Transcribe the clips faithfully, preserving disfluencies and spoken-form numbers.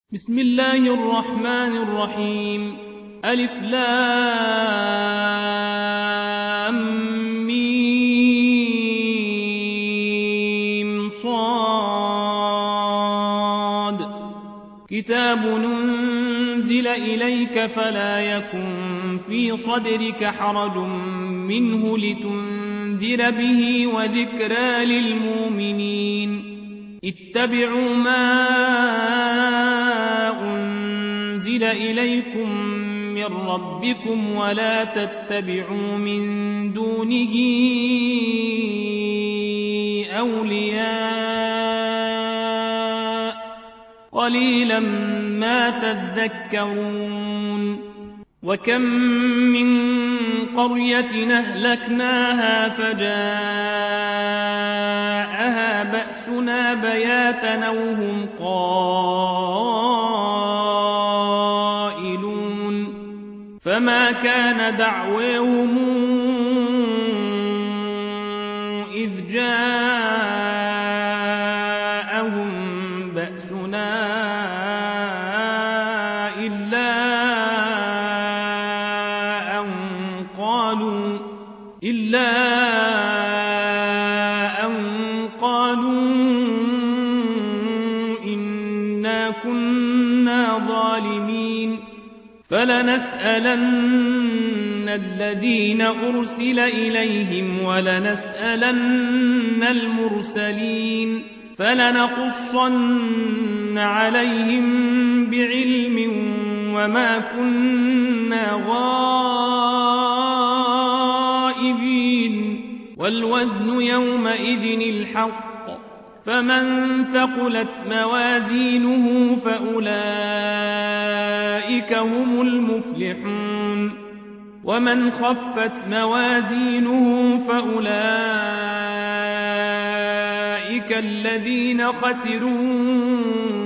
بسم الله الرحمن الرحيم ألف لام ميم صاد كتاب ننزل إليك فلا يكن في صدرك حرج منه لتنذر به وذكرى للمؤمنين اتبعوا ما أنزل إليكم من ربكم ولا تتبعوا من دونه أولياء قليلا ما تذكرون وكم من قرية أهلكناها فجاءها بأسنا بياتا أو هم قائلون فما كان دعواهم إذ جاءهم بأسنا إلا أن قالوا إنا كنا ظالمين فلنسألن الذين أرسل إليهم ولنسألن المرسلين فلنقصن عليهم بعلم وما كنا غائبين والوزن يومئذ الحق فمن ثقلت موازينه فأولئك هم المفلحون ومن خفت موازينه فأولئك الذين خسروا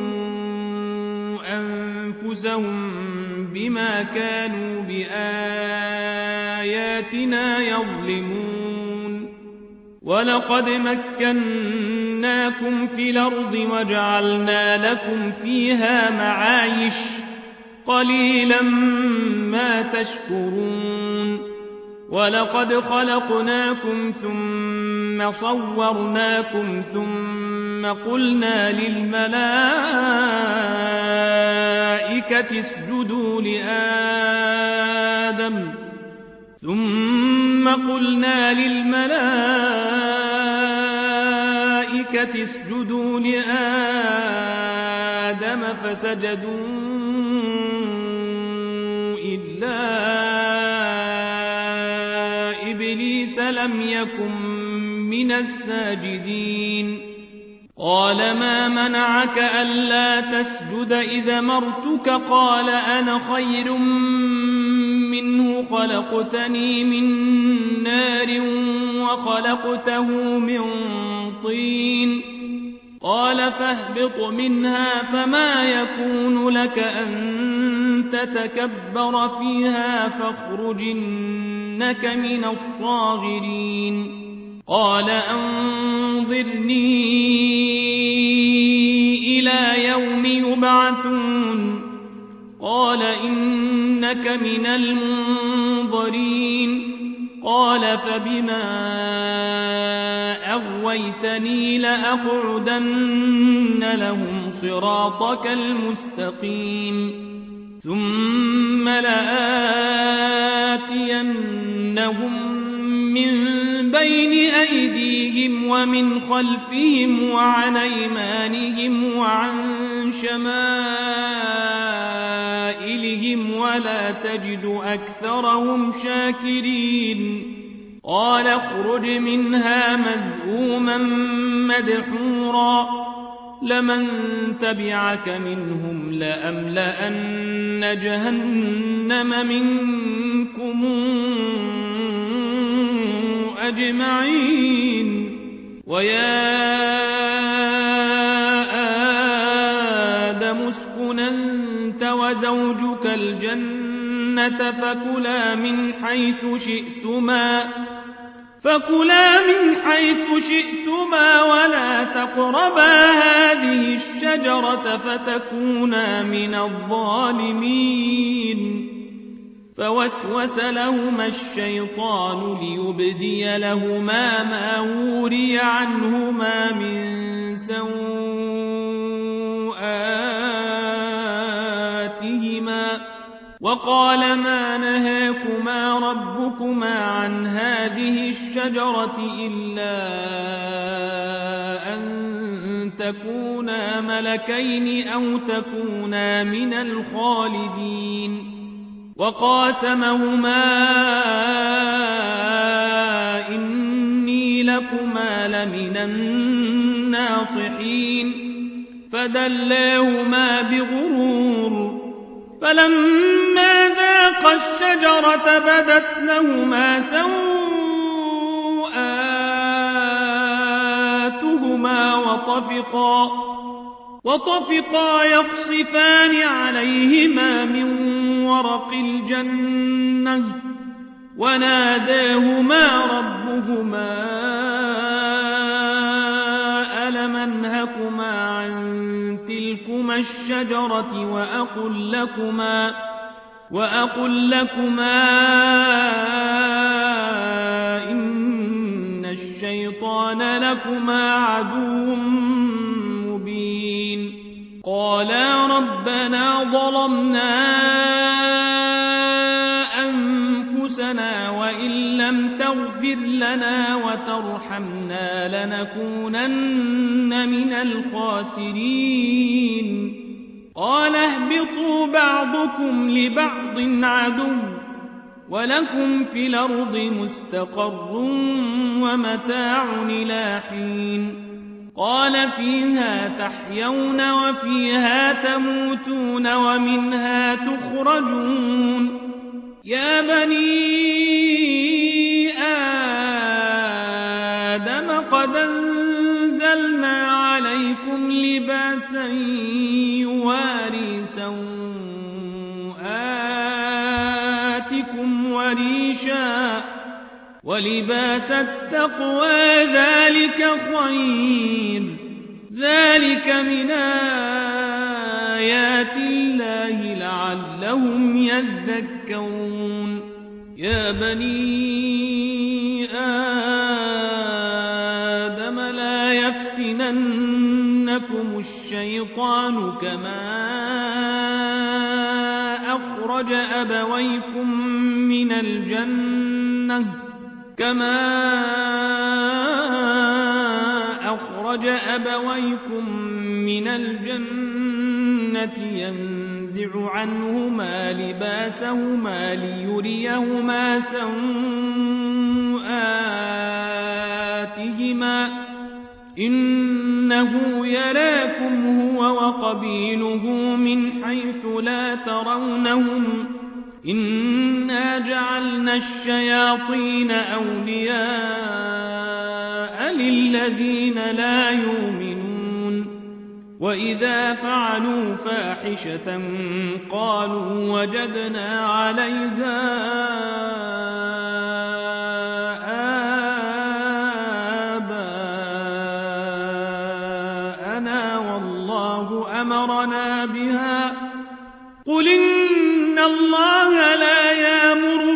أنفسهم بما كانوا بآياتنا يظلمون ولقد مكناكم في الأرض وجعلنا لكم فيها معايش قليلا ما تشكرون ولقد خلقناكم ثم صورناكم ثم قلنا للملائكة اسجدوا لآدم ثم قلنا للملائكة اسجدوا لآدم فسجدوا إلا إبليس لم يكن من الساجدين قال ما منعك ألا تسجد إذا مرتك قال أنا خير منه خلقتني من نار وخلقته من طين قال فاهبط منها فما يكون لك أن تتكبر فيها فاخرج إنك من الصاغرين قال أنظرني إلى يوم يبعثون قال إنك من المنظرين قال فبما أغويتني لأقعدن لهم صراطك المستقيم ثم لآتينهم من بين أيديهم ومن خلفهم وعن أيمانهم وعن شمائلهم ولا تجد أكثرهم شاكرين قال اخرج منها مذءوما مدحورا لمن تبعك منهم لأملأن جهنم منكم أجمعين ويا آدم اسكن أنت وزوجك الجنة فكلا من حيث شئتما فكلا من حيث شئتما ولا تقربا هذه الشجرة فتكونا من الظالمين فوسوس لهما الشيطان ليبدي لهما ما وري عنهما من سوآتهما وقال ما نهاكما ربكما عن هذه الشجرة إلا أن تكونا ملكين أو تكونا من الخالدين وقاسمهما إني لكما لمن الناصحين فدلاهما بغرور فلما ذاقا الشجرة بدت لهما سوآتهما وطفقا, وطفقا يقصفان عليهما من ورق الجنة وناداهما ربهما ألم أنهكما عن تلكما الشجرة وأقل لكما, وأقل لكما إن الشيطان لكما عدو مبين قالا ربنا ظلمنا أنفسنا وإن لم تغفر لنا وترحمنا لنكونن من الخاسرين قال اهبطوا بعضكم لبعض عدو ولكم في الأرض مستقر ومتاع إلى حين قال فيها تحيون وفيها تموتون ومنها تخرجون يا بني آدم قد أنزلنا عليكم لباسا يواري سوآتكم وريشا ولباس التقوى ذلك خير ذلك من آيات الله لعلهم يذكرون يا بني آدم لا يفتننكم الشيطان كما أخرج أبويكم من الجنة كما أخرج أبويكم من الجنة ينزع عنهما لباسهما ليريهما سوآتهما إنه يراكم هو وقبيله من حيث لا ترونهم إنا جعلنا الشياطين أولياء للذين لا يؤمنون وإذا فعلوا فاحشة قالوا وجدنا عليها آباءنا والله أمرنا بها قل إن الله لا يأمر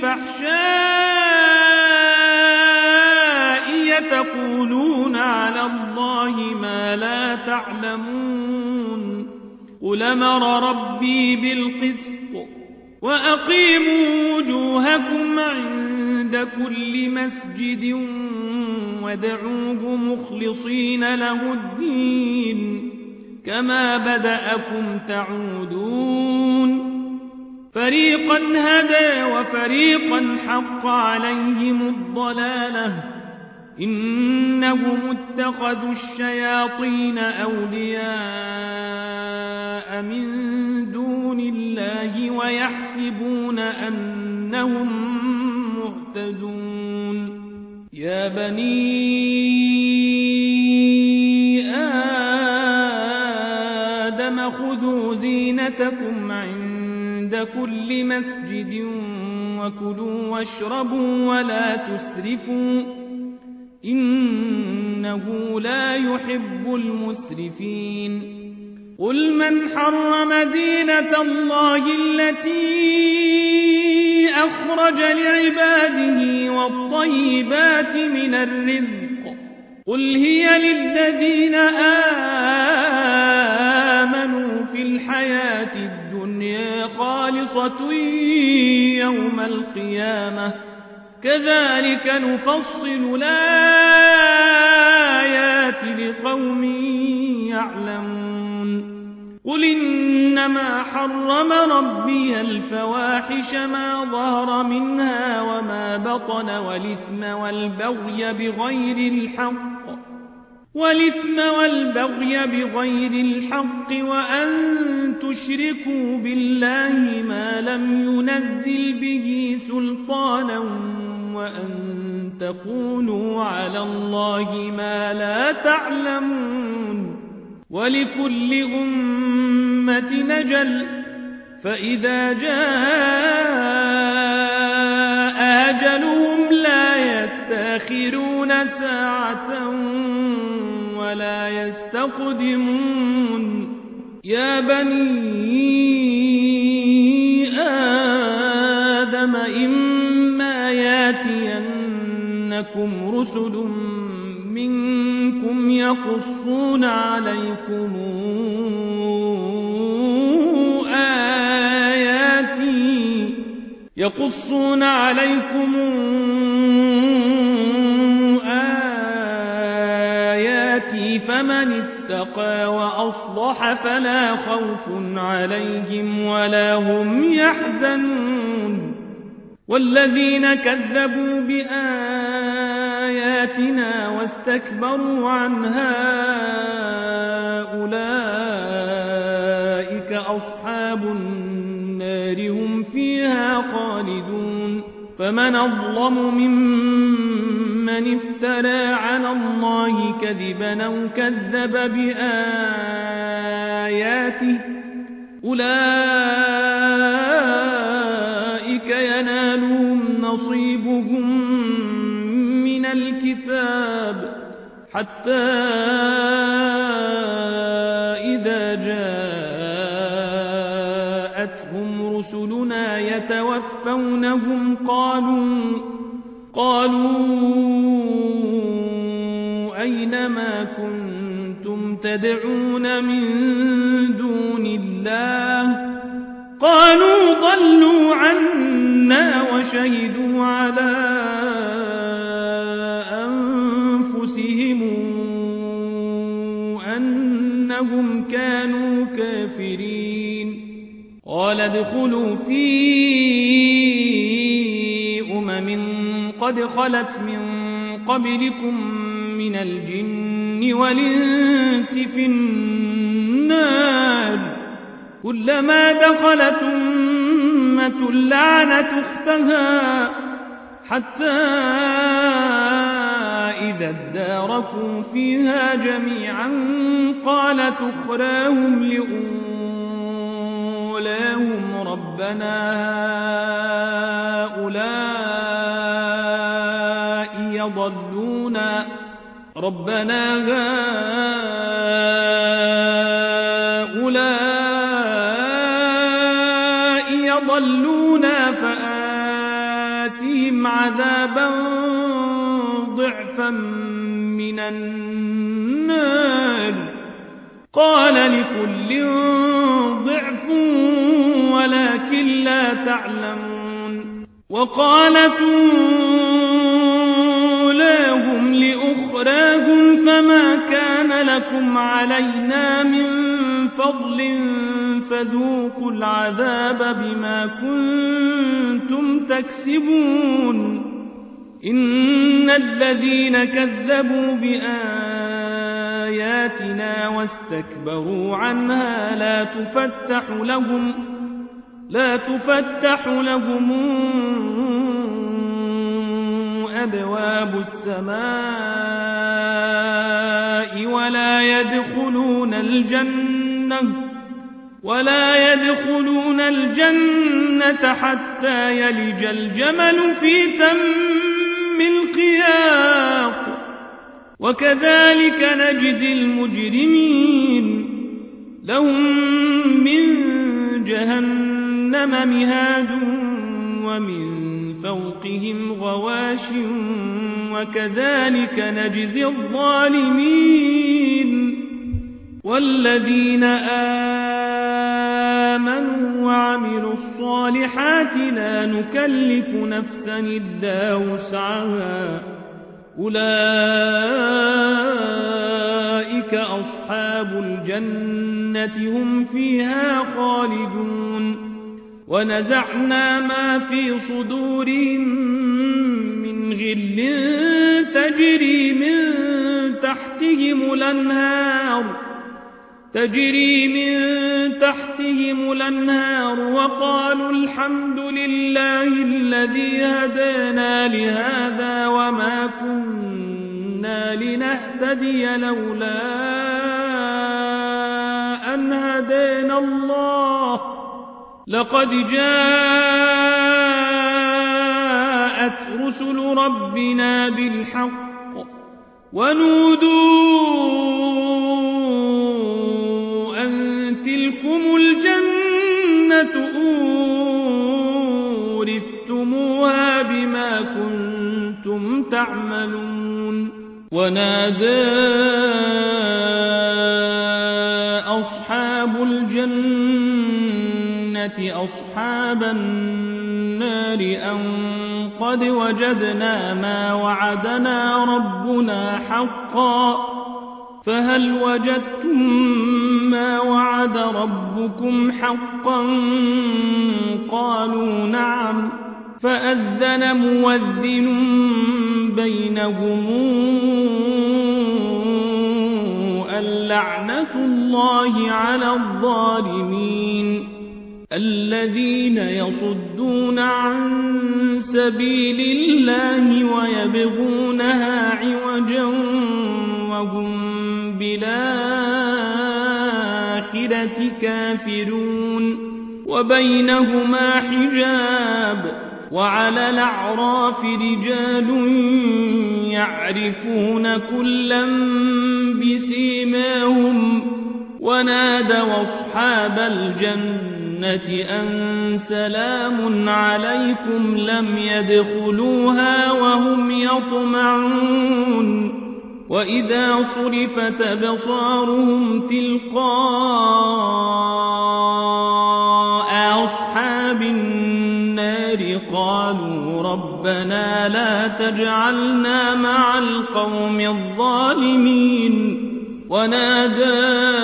بالفحشاء يتقولون على الله ما لا تعلمون قل أمر ربي بالقسط وأقيموا وجوهكم عند كل مسجد وادعوه مخلصين له الدين كما بدأكم تعودون فريقا هدى وفريقا حق عليهم الضلالة إنهم اتخذوا الشياطين أولياء من دون الله ويحسبون أنهم مهتدون يا بني آدم خذوا زينتكم عند كل مسجد وكلوا واشربوا ولا تسرفوا إنه لا يحب المسرفين قل من حرم زينة الله التي أخرج لعباده والطيبات من الرزق قل هي للذين آمنوا في الحياة الدنيا خالصة يوم القيامة كذلك نفصل الآيات لقوم يعلمون قل إنما حرم ربي الفواحش ما ظهر منها وما بطن والإثم والبغي بغير الحق والإثم والبغي بغير الحق وأن تشركوا بالله ما لم ينزل به سلطانا وأن تقولوا على الله ما لا تعلمون ولكل أمة نجل فإذا جاء أجلهم لا يستأخرون ساعة ولا يستقدمون يا بني آدم إما ياتينكم رسل منكم يقصون عليكم آياتي يقصون عليكم آياتي فمن اتقى وأصلح فلا خوف عليهم ولا هم يحزنون والذين كذبوا بآياتنا واستكبروا عنها أولئك أصحاب النار هم فيها خالدون فمن أظلم ممن افترى على الله كذبا أو كذب بآياته أولئك ينالهم نصيبهم من الكتاب حتى إذا جاءتهم رسلنا يتوفونهم قالوا قالوا أين ما كنتم تدعون من دون الله قالوا ضلوا عنا وشهدوا على أنفسهم أنهم كانوا كافرين قال ادخلوا في أمم قد خلت من قبلكم من الجن والإنس في النار كلما دخلت أمة لعنت أختها حتى إذا اداركوا فيها جميعا قالت أخراهم لأولاهم ربنا هؤلاء يضلونا ربنا هؤلاء يضلونا فآتهم عذابا ضعفا من النار قال لكل ضعف ولكن لا تعلمون وقالت أولاهم لأخراهم فما كان لكم علينا من فضل فذوقوا العذاب بما كنتم تكسبون إن الذين كذبوا بآياتنا واستكبروا عنها لا تفتح لهم لا تفتح لهم أبواب السماء ولا يدخلون الجنة ولا يدخلون الجنة حتى يلج الجمل في سم الخياط وكذلك نجزي المجرمين لهم من جهنم مهاد ومن فوقهم غواش وكذلك نجزي الظالمين والذين آمنوا وعملوا الصالحات لا نكلف نفسا إلا وسعها أولئك أصحاب الجنة هم فيها خالدون ونزعنا ما في صدورهم من غل تجري من تحتهم الأنهار تجري من تحتهم الأنهار وقالوا الحمد لله الذي هدانا لهذا وما كنا لنهتدي لولا أن هدانا الله لقد جاءت رسل ربنا بالحق ونودوا أن تلكم الجنة أورثتموها بما كنتم تعملون ونادى أصحاب الجنة أصحاب النار أن قد وجدنا ما وعدنا ربنا حقا فهل وجدتم ما وعد ربكم حقا قالوا نعم فأذن مؤذن بينهم اللعنة الله على الظالمين الذين يصدون عن سبيل الله ويبغونها عوجا وهم بالآخرة كافرون وبينهما حجاب وعلى الأعراف رجال يعرفون كلا بسيماهم ونادوا أصحاب الجنة أن سلام عليكم لم يدخلوها وهم يطمعون وإذا صرفت أبصارهم تلقاء أصحاب النار قالوا ربنا لا تجعلنا مع القوم الظالمين ونادى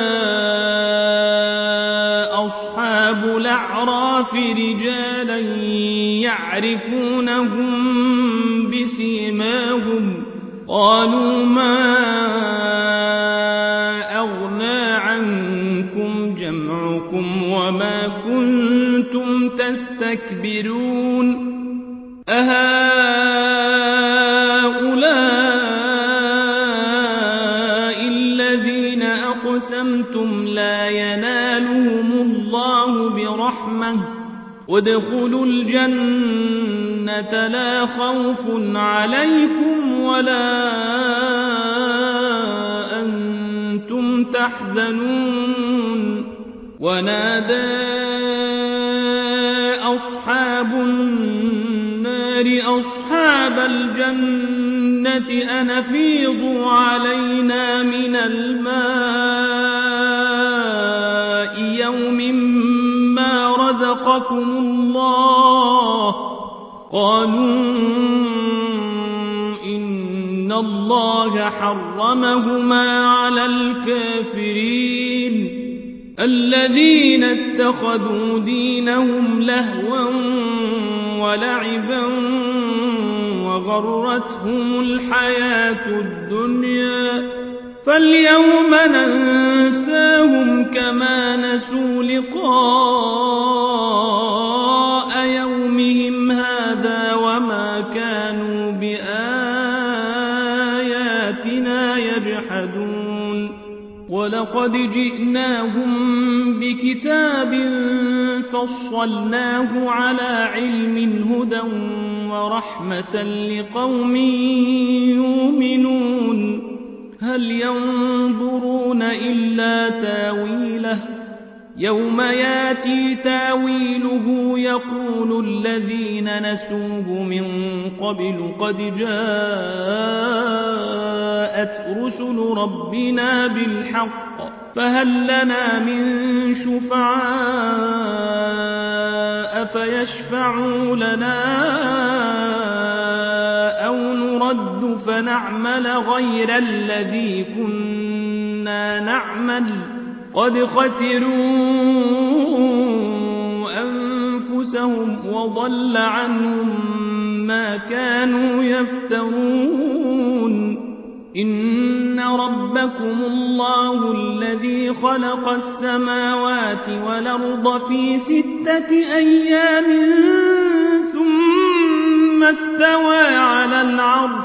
أصحاب الأعراف رجالا يعرفونهم بسيماهم قالوا ما أغنى عنكم جمعكم وما كنتم تستكبرون أهؤلاء الذين أقسمتم لا ينالهم الله برحمة وادخلوا الجنة لا خوف عليكم ولا أنتم تحزنون ونادى أصحاب النار أصحاب الجنة أن أفيضوا علينا من الماء يوم ما رزقكم الله قالوا إن الله حرمهما على الكافرين الذين اتخذوا دينهم لهوا ولعبا وغرتهم الحياة الدنيا فاليوم ننساهم كما نسوا لقاء يومهم هذا وما كانوا بآياتنا يجحدون ولقد جئناهم كتاب فصلناه على علم هدى ورحمة لقوم يؤمنون هل ينظرون إلا تاويله يوم ياتي تاويله يقول الذين نسوه من قبل قد جاءت رسل ربنا بالحق فهل لنا من شفعاء فيشفعوا لنا أو نرد فنعمل غير الذي كنا نعمل قد خسروا أنفسهم وضل عنهم ما كانوا يفترون إن ربكم الله الذي خلق السماوات والأرض في ستة أيام ثم استوى على العرش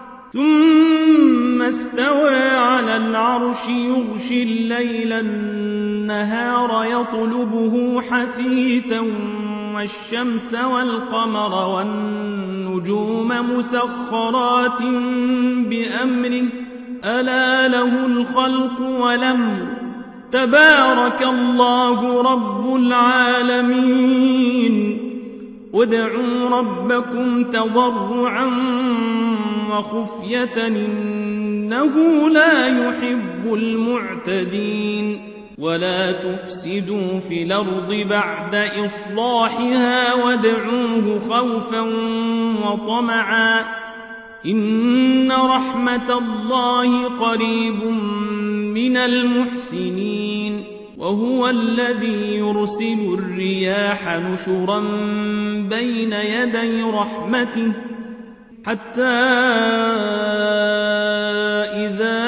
ثم استوى على العرش يغشي الليل النهار يطلبه حثيثا والشمس والقمر والنجوم مسخرات بأمره ألا له الخلق والأمر تبارك الله رب العالمين ادعوا ربكم تضرعا وخفية إنه لا يحب المعتدين ولا تفسدوا في الأرض بعد إصلاحها وادعوه خوفا وطمعا إن رحمة الله قريب من المحسنين وهو الذي يرسل الرياح نشرا بين يدي رحمته حتى إذا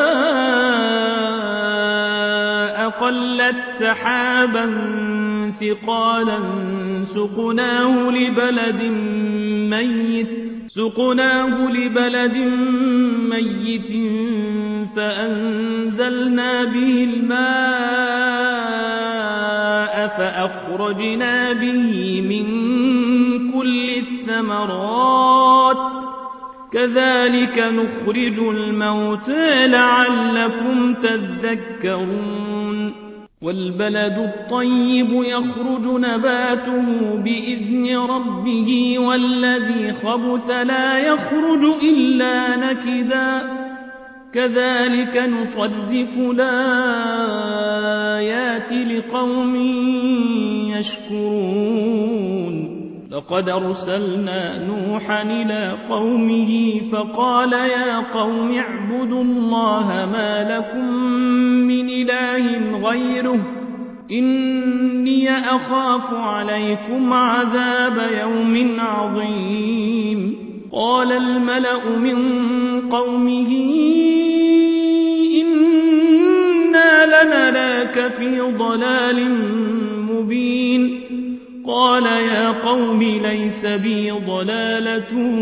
أقلت سحابا ثقالا سقناه لبلد ميت سقناه لبلد ميت فأنزلنا به الماء فأخرجنا به من كل الثمرات كذلك نخرج الموتى لعلكم تذكرون والبلد الطيب يخرج نباته بإذن ربه والذي خبث لا يخرج إلا نكدا كذلك نصرف الآيات لقوم يشكرون لقد أرسلنا نوحا إلى قومه فقال يا قوم اعبدوا الله ما لكم من إله غيره إني أخاف عليكم عذاب يوم عظيم قال الملأ من قومه إنا لنراك في ضلال مبين قال يا قوم ليس بي ضلالة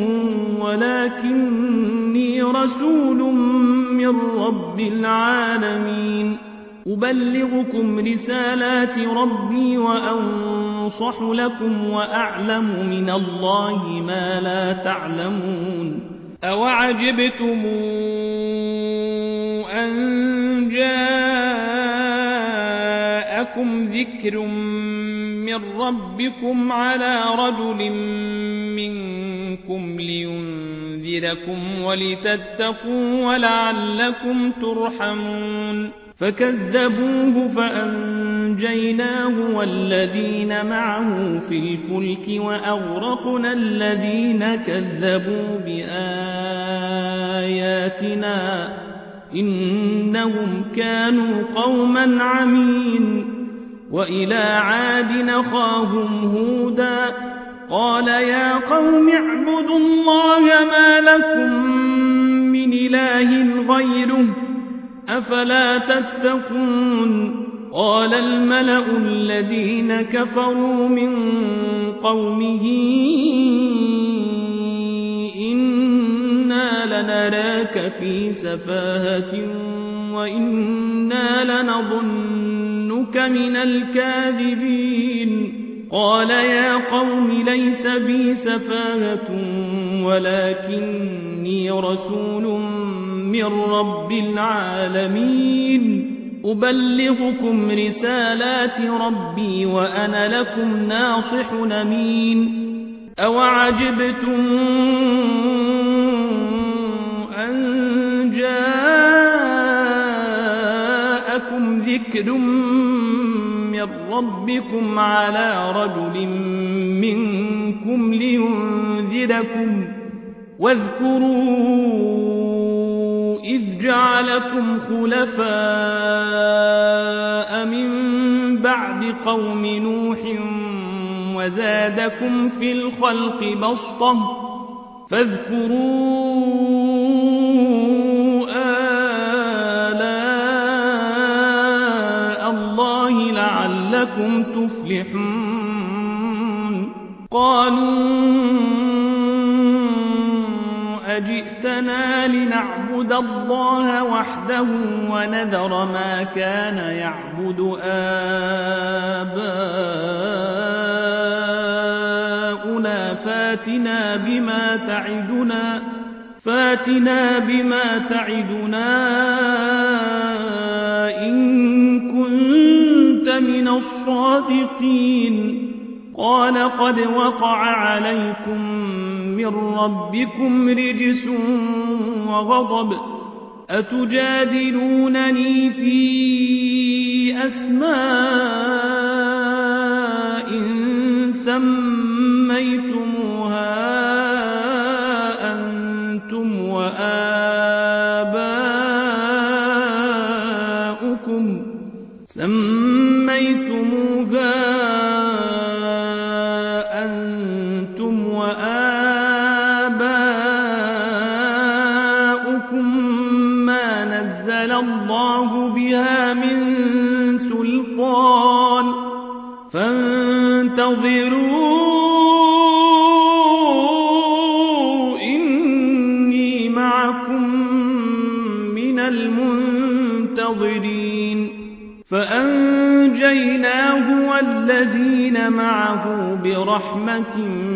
ولكني رسول من رب العالمين أبلغكم رسالات ربي وأنصح لكم وأعلم من الله ما لا تعلمون أوعجبتم أن جاءكم ذكر من ربكم على رجل منكم لينذركم ولتتقوا ولعلكم ترحمون فكذبوه فأنجيناه والذين معه في الفلك وأغرقنا الذين كذبوا بآياتنا إنهم كانوا قوما عمين وإلى عاد أخاهم هودا قال يا قوم اعبدوا الله ما لكم من إله غيره أفلا تتقون قال الملأ الذين كفروا من قومه إنا لنراك في سفاهة وإنا لنظن لأظنك من الكاذبين قال يا قوم ليس بي سفاهة ولكني رسول من رب العالمين أبلغكم رسالات ربي وأنا لكم ناصح أمين أوعجبتم أن جاءكم ذكر من ربكم على رجل منكم لينذركم واذكروا إذ جعلكم خلفاء من بعد قوم نوح وزادكم في الخلق بسطة فاذكروا آلاء الله لعلكم تفلحون قالوا أجئتنا لنعبد الله وحده ونذر ما كان يعبد آباؤنا فاتنا بما تعدنا فاتنا بما تعدنا إن كنت من الصادقين قال قد وقع عليكم من ربكم رجس وغضب أتجادلونني في أسماء سميتموها أنتم وآباؤكم سميتموها أنتم وآباؤكم ما نزل الله بها من سلطان فانتظروا إني معكم من المنتظرين فأنجيناه والذين معه برحمة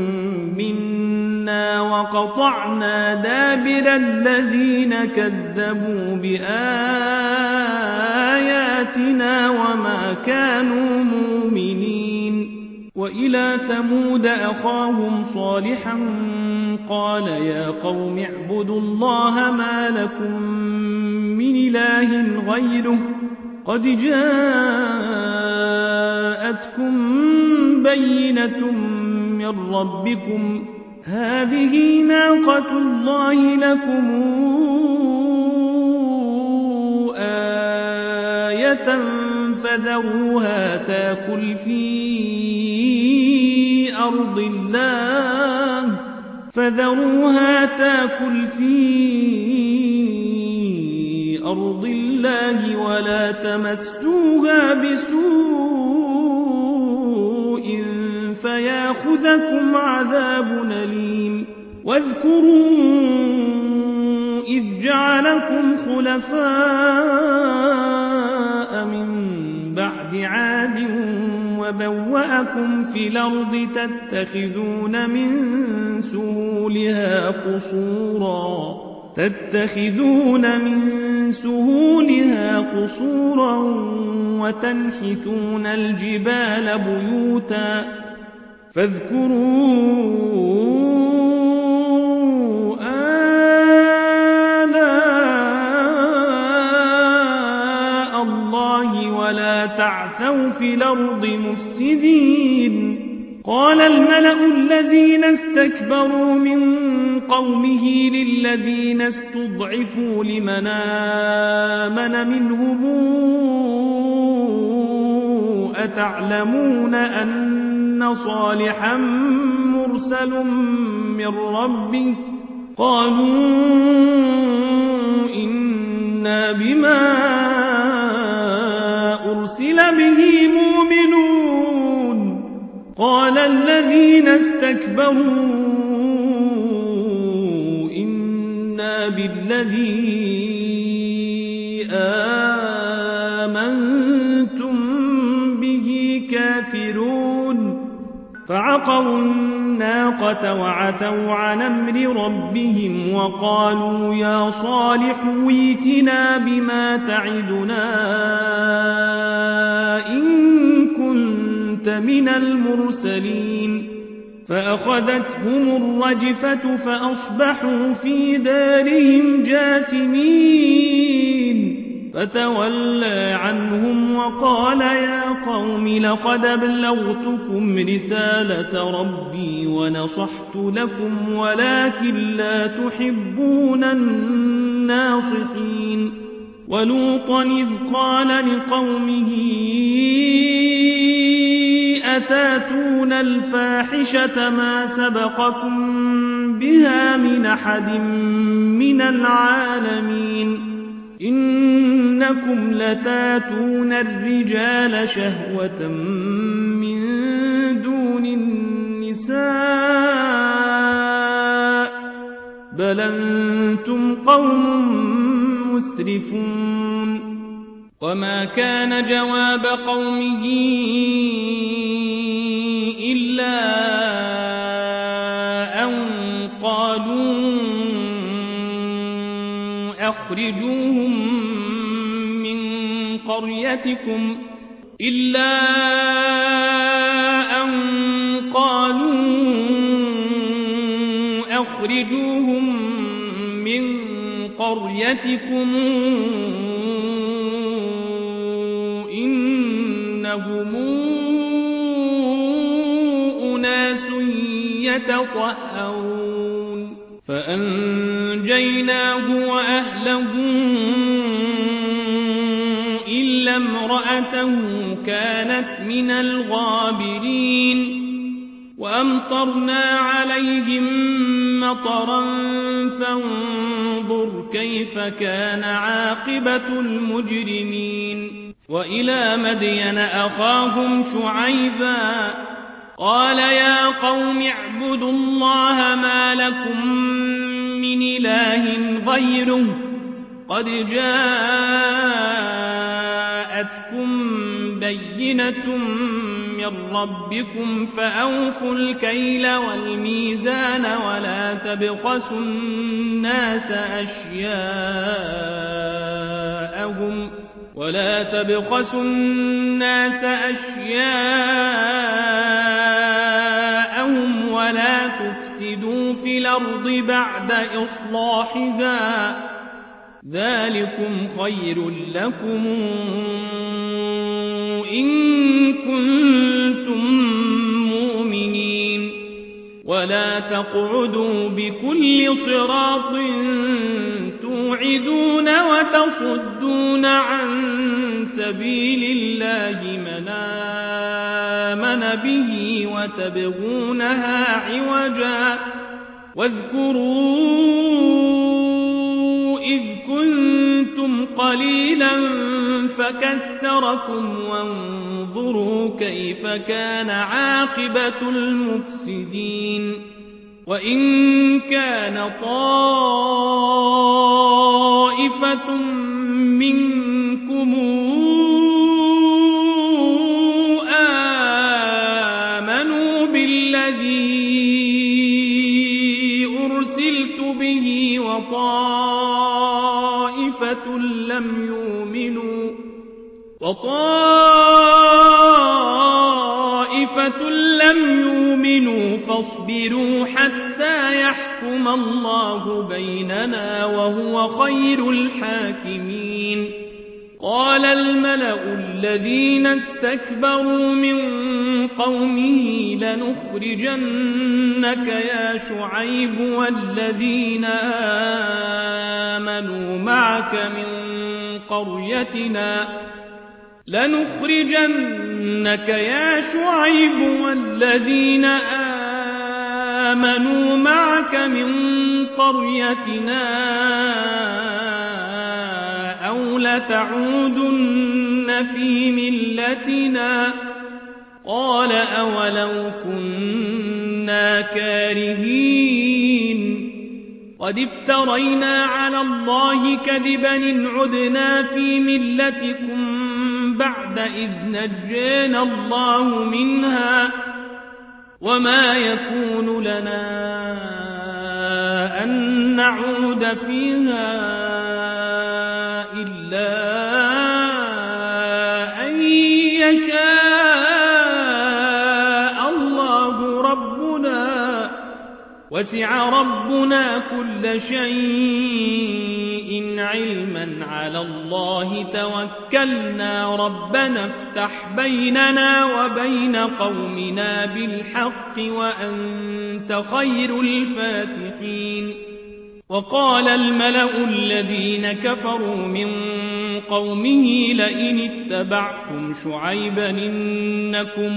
منا وقطعنا دابر الذين كذبوا بآياتنا وما كانوا مؤمنين وإلى ثمود أخاهم صالحا قال يا قوم اعبدوا الله ما لكم من إله غيره قد جاءتكم بينة من ربكم هذه ناقة الله لكم آية فذروها تاكل في أرض الله فذروها تاكل في أرض الله ولا تمسوها بسوء فياخذكم عذاب أليم واذكروا إذ جعلكم خلفاء من بعد عاد وبوأكم في الأرض تتخذون من سهولها قصورا تتخذون من سهولها قصورا وتنحتون الجبال بيوتا فاذكروا آلاء الله ولا تعثوا في الأرض مفسدين قال الملأ الذين استكبروا من قومه للذين استضعفوا لمن آمن منهم أتعلمون أن صالحا مرسل من ربه قالوا إنا بما أرسل به مؤمنون قال الذين استكبروا إنا بالذي آمنتم يرجعون فعقروا الناقة وعتوا عن أمر ربهم وقالوا يا صالح ائتنا بما تعدنا إن كنت من المرسلين فأخذتهم الرجفة فأصبحوا في دارهم جاثمين فتولى عنهم وقال يا قوم لقد أبلغتكم رسالة ربي ونصحت لكم ولكن لا تحبون الناصحين ولوطا إذ قال لقومه أتاتون الفاحشة ما سبقكم بها من أحد من العالمين إنكم لتاتون الرجال شهوة من دون النساء بل أنتم قوم مسرفون وما كان جواب قومه إلا أن قالوا أخرجوهم من قريتكم إلا أن قالوا أخرجوهم من قريتكم إنهم أناس يتطهرون فأنجيناه وأهله إلا امرأته كانت من الغابرين وأمطرنا عليهم مطرا فانظر كيف كان عاقبة المجرمين وإلى مدين أخاهم شعيبا قال يا قوم اعبدوا الله ما لكم من إله غيره قد جاءتكم بينة من ربكم فأوفوا الكيل والميزان ولا تبخسوا الناس أشياءهم ولا تبخسوا الناس أشياءهم ولا تفسدوا في الأرض بعد إصلاحها ذلكم خير لكم إن كنتم مؤمنين ولا تقعدوا بكل صراط توعدون وتصدون عن سبيل الله من آمن به وتبغونها عوجا واذكروا إذ كنتم قليلا فكثركم وانظروا كيف كان عاقبة المفسدين وإن كان طائفة منكم آمنوا بالذي أرسلت به وطائفة لم يؤمنوا وطائفة لم يؤمنوا فاصبروا حتى يحكم الله بيننا وهو خير الحاكمين قال الملأ الذين استكبروا من قومه لنخرجنك يا شعيب والذين آمنوا معك من قريتنا لنخرجنك يا شعيب والذين آمنوا معك من قريتنا أو لتعودن في ملتنا قال أولو كنا كارهين قد افترينا على الله كذبا إن عدنا في ملتكم بعد إذ نجينا الله منها وما يكون لنا أن نعود فيها إلا أن يشاء الله ربنا وسع ربنا كل شيء علما على الله توكلنا ربنا افتح بيننا وبين قومنا بالحق وأنت خير الفاتحين. وقال الملأ الذين كفروا من قومه لئن اتبعتم شعيبا إنكم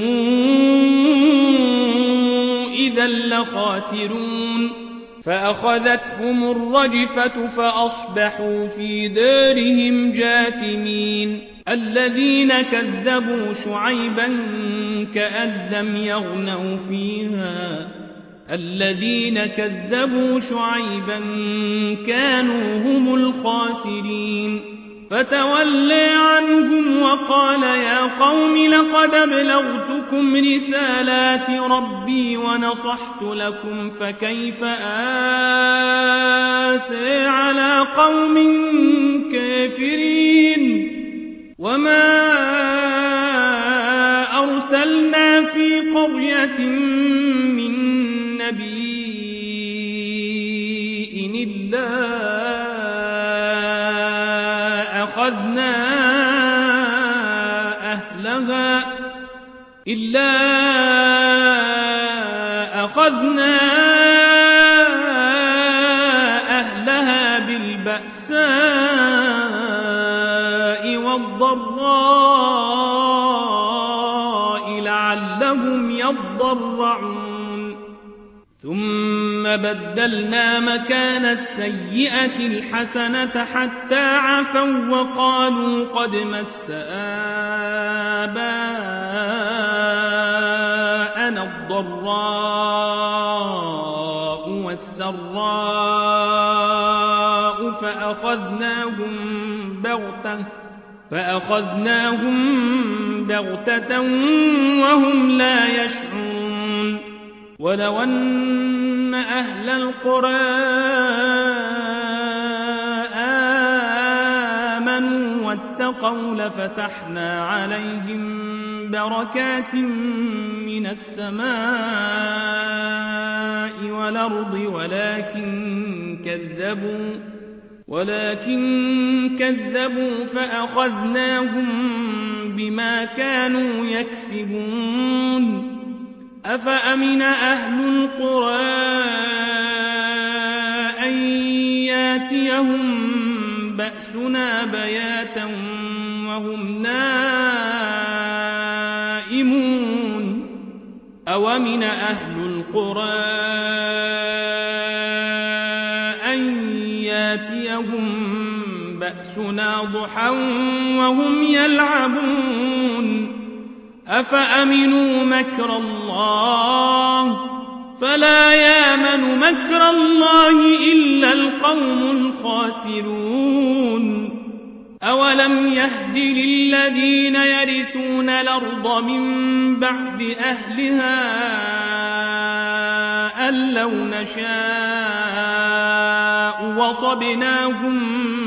إذا لخاسرون فأخذتهم الرجفة فأصبحوا في دارهم جاثمين. الذين كذبوا شعيبا كأن لم يغنوا فيها الذين كذبوا شعيبا كانوا هم الخاسرين. فتولى عنهم وقال يا قوم لقد أبلغتكم رسالات ربي ونصحت لكم فكيف آسى على قوم كافرين. وما أرسلنا في قرية من نبي إلا أخذنا أهلها إلا أخذنا أهلها بالبأساء والضراء لعلهم يضرعون. ثم بدلنا مكان السيئة الحسنة حتى عفوا وقالوا قد مس آباءنا الضراء والسراء فأخذناهم بغتة فأخذناهم بغتة وهم لا يشعرون. ولو أن أهل القرى آمنوا واتقوا لفتحنا عليهم بركات من السماء والأرض ولكن كذبوا ولكن كذبوا فأخذناهم بما كانوا يكسبون. أفأمن أهل القرى أن ياتيهم بأسنا بياتا وهم نائمون. أومن أهل القرى أن ياتيهم بأسنا ضحى وهم يلعبون. أفأمنوا مكر الله فلا يامن مكر الله إلا القوم الخاسرون. أولم يهد للذين يرثون الأرض من بعد أهلها أن لو نشاء وصبناهم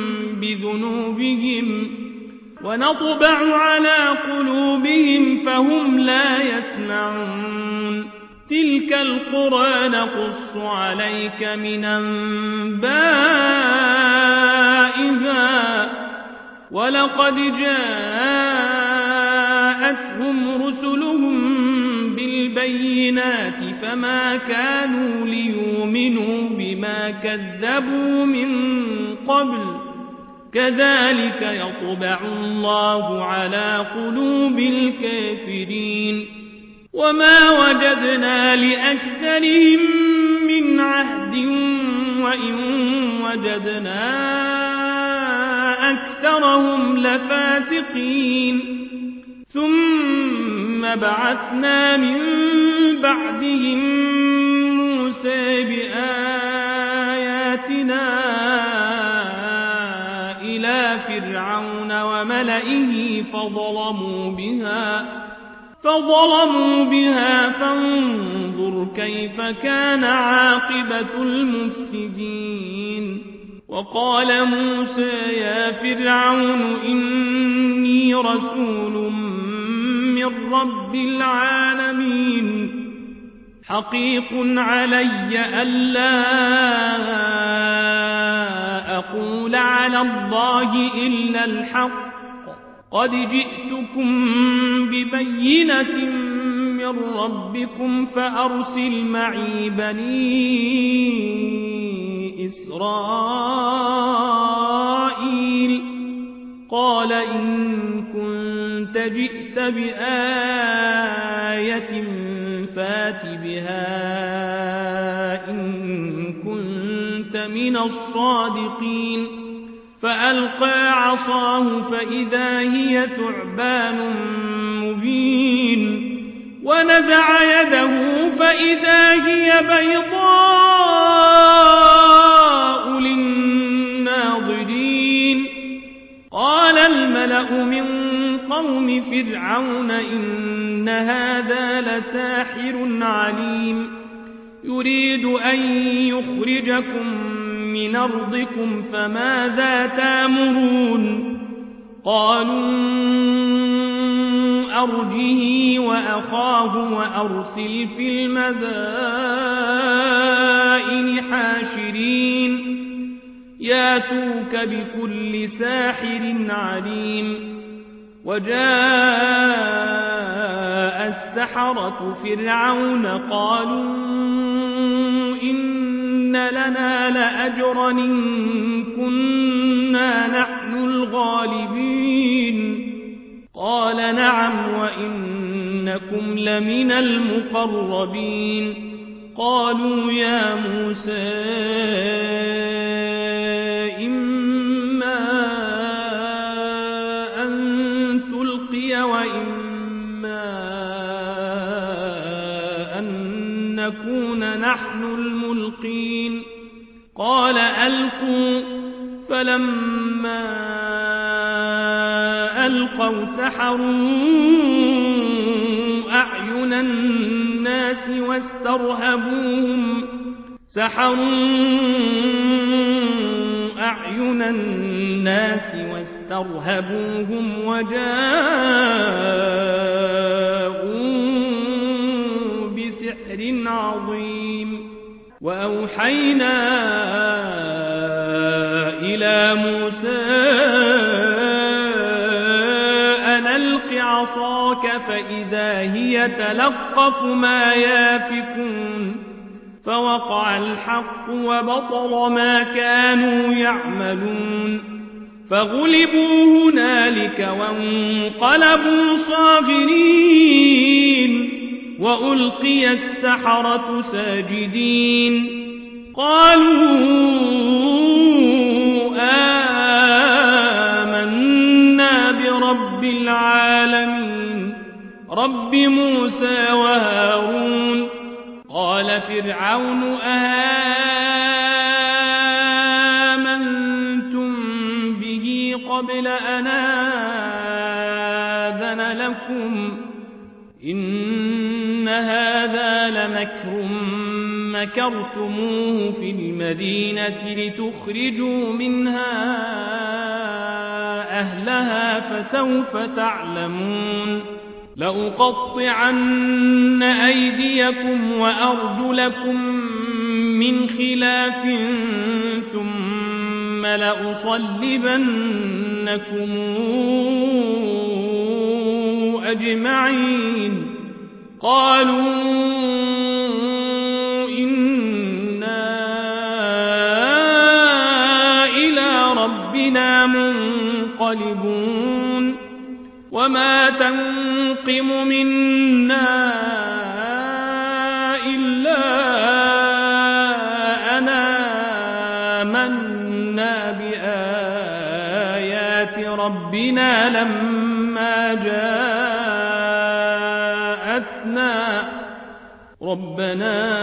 بذنوبهم ونطبع على قلوبهم فهم لا يسمعون. تلك القرى نقص عليك من أنبائها ولقد جاءتهم رسلهم بالبينات فما كانوا ليؤمنوا بما كذبوا من قبل كذلك يطبع الله على قلوب الكافرين. وما وجدنا لأكثرهم من عهد وإن وجدنا أكثرهم لفاسقين. ثم بعثنا من بعدهم موسى بآياتنا إلى فرعون وملئه فظلموا بها فظلموا بها فانظر كيف كان عاقبة المفسدين وقال موسى يا فرعون إني رسول من رب العالمين حقيق علي ألا أقول على الله إلا الحق قد جئتكم ببينة من ربكم فأرسل معي بني إسرائيل قال إن كنت جئت بآية فات بها إن كنت من الصادقين فألقى عصاه فإذا هي ثعبان مبين ونزع يده فإذا هي بيضاء للناظرين قال الملأ من قوم فرعون إن هذا لساحر عليم يريد أن يخرجكم من أرضكم فماذا تأمرون قالوا أرجه وأخاه وأرسل في المدائن حاشرين ياتوك بكل ساحر عليم وجاء السحرة فرعون قالوا إن لنا لأجرا إن كنا نحن الغالبين قال نعم وإنكم لمن المقربين قالوا يا موسى إما أن تلقي وإما أن نكون نحن الملقين قال ألقوا فلما ألقوا سحروا أعين الناس واسترهبوهم سحروا أعين الناس واسترهبوهم وجاءوا بسحر عظيم وأوحينا إلى موسى أن ألق عصاك فإذا هي تلقف ما يافكون فوقع الحق وبطل ما كانوا يعملون فغلبوا هنالك وانقلبوا صاغرين وألقي السحرة ساجدين قالوا آمنا برب العالمين رب موسى وهارون قال فرعون آمنتم به قبل أن آذن لكم إن هذا لمكر مكرتموه في المدينة لتخرجوا منها أهلها فسوف تعلمون لأقطعن أيديكم وأرجلكم من خلاف ثم لأصلبنكم أجمعين قالوا إنا إلى ربنا منقلبون وما تنقم منا إلا أنا آمنا بآيات ربنا لما جاءتنا ربنا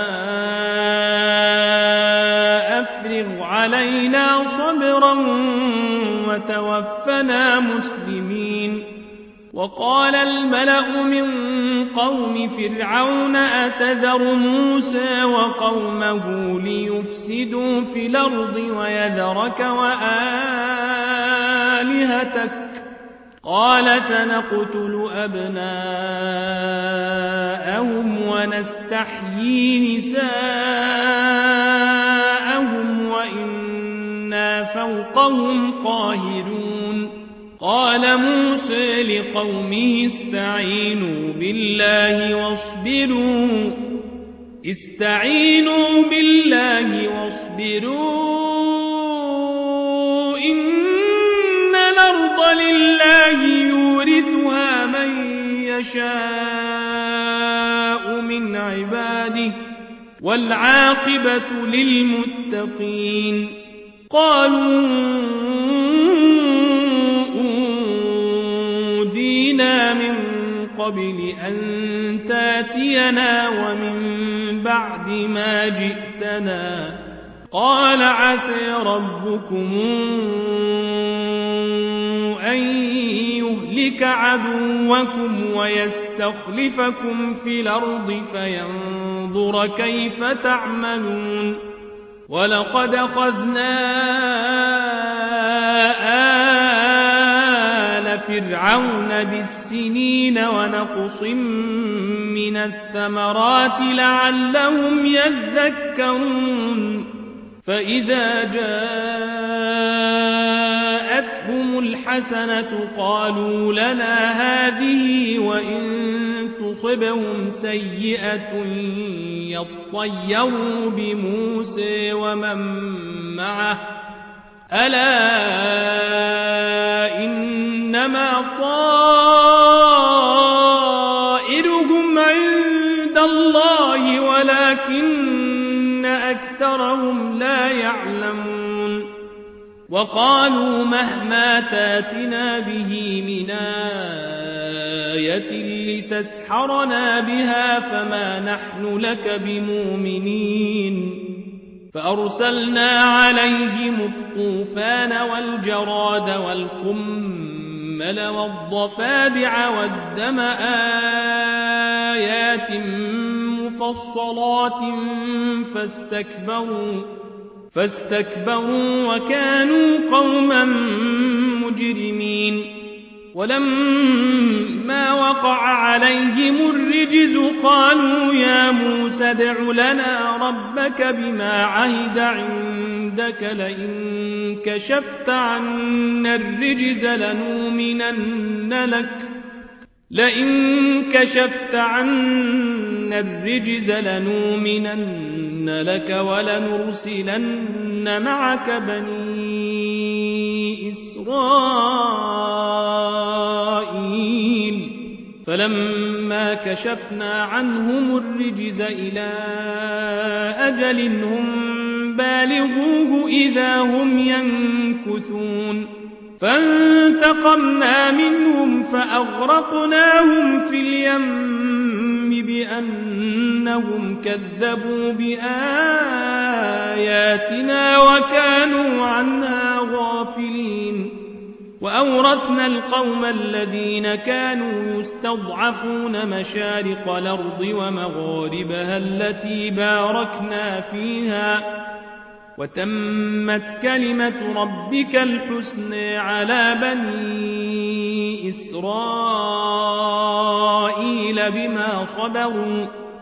أفرغ علينا صبرا وتوفنا مسلمين وقال الملأ من قوم فرعون أتذر موسى وقومه ليفسدوا في الأرض ويذرك وآلهتك قال سنقتل أبناءهم ونستحيي نساءهم وإنا فوقهم قاهرون قال موسى لقومه استعينوا بالله واصبروا استعينوا بالله واصبروا إن الأرض لله يورثها من يشاء من عباده والعاقبة للمتقين قالوا أوذينا من قبل أن تاتينا ومن بعد ما جئتنا قال عسى ربكم أن يهلك عدوكم ويستخلفكم في الأرض فينظر كيف تعملون ولقد أخذنا آل فرعون بالسنين ونقص من الثمرات لعلهم يذكرون فإذا جاءتهم الحسنة قالوا لنا هذه وإن تصبهم سيئة يطيروا بموسى ومن معه ألا إنما طائرهم عند الله ولكن أكثرهم لا يعلمون وقالوا مهما تاتنا به من آية لتسحرنا بها فما نحن لك بمؤمنين فأرسلنا عليهم الطوفان والجراد والقمل والضفادع والدم آيات مفصلات فاستكبروا فاستكبروا وكانوا قوما مجرمين ولما وقع عليهم الرجز قالوا يا موسى ادع لنا ربك بما عهد عندك لئن كشفت عنا الرجز لنؤمنن لك لئن كشفت عنا الرجز لنؤمنن لك ولنرسلن معك بني إسرائيل فلما كشفنا عنهم الرجز إلى أجل هم بالغوه إذا هم ينكثون فانتقمنا منهم فأغرقناهم في اليم بأنهم كذبوا بآياتنا وكانوا عنها غافلين وأورثنا القوم الذين كانوا يستضعفون مشارق الأرض ومغاربها التي باركنا فيها وتمت كلمة ربك الحسنى على بني إسرائيل بما صبروا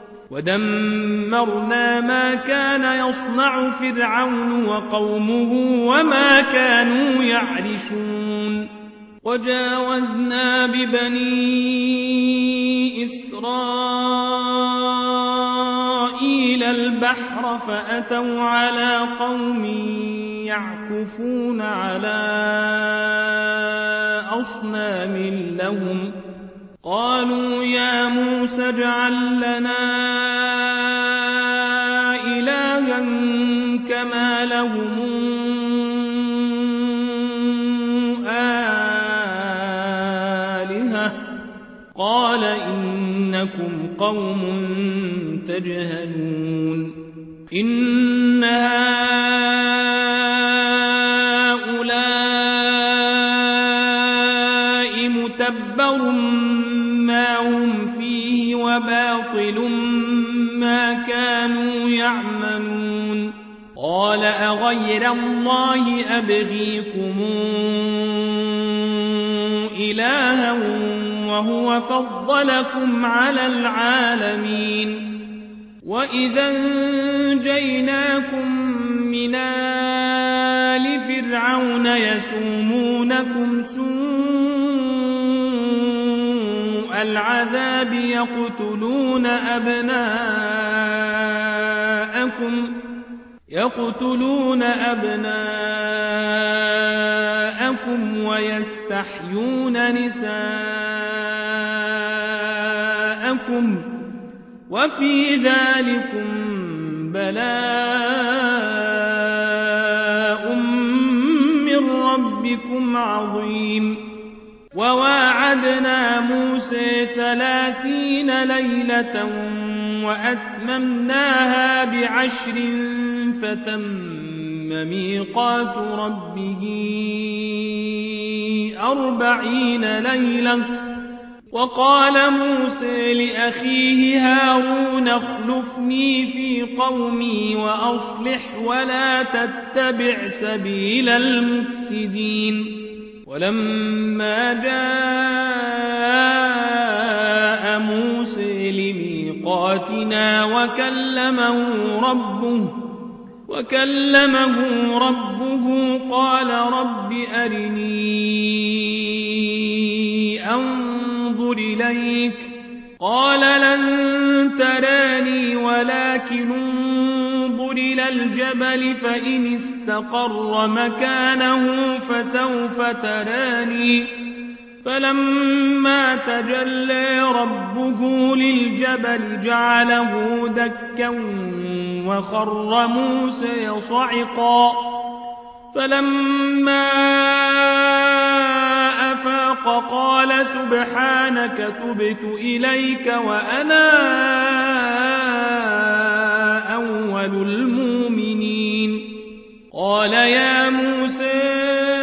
ودمرنا ما كان يصنع فرعون وقومه وما كانوا يعرشون وجاوزنا ببني إسرائيل البحر فأتوا على قوم يعكفون على أصنام لهم قالوا يا موسى اجعل لنا إلها كما لهم آلهة قال إنكم قوم تجهلون إن هؤلاء متبر ما كانوا يعملون قال أغير الله أبغيكم إلها وهو فضلكم على العالمين وإذا أنجيناكم من آل فرعون يسومونكم سوء العذاب يقتلون أبناءكم يقتلون أبناءكم ويستحيون نساءكم وفي ذلكم بلاء من ربكم عظيم وواعدنا موسى ثلاثين ليلة وأتممناها بعشر فتم ميقات ربه أربعين ليلة وقال موسى لأخيه هارون اخلفني في قومي وأصلح ولا تتبع سبيل المفسدين ولما جاء موسى لميقاتنا وكلمه ربه وكلمه ربه قال رب أرني أنظر إليك قال لن تراني ولكن انظر إلى الجبل فإن استقر مكانه فسوف تراني فلما تجلى ربه للجبل جعله دكا وخر موسى صعقا فلما أفاق قال سبحانك تبت إليك وأنا أول المؤمنين قال يا موسى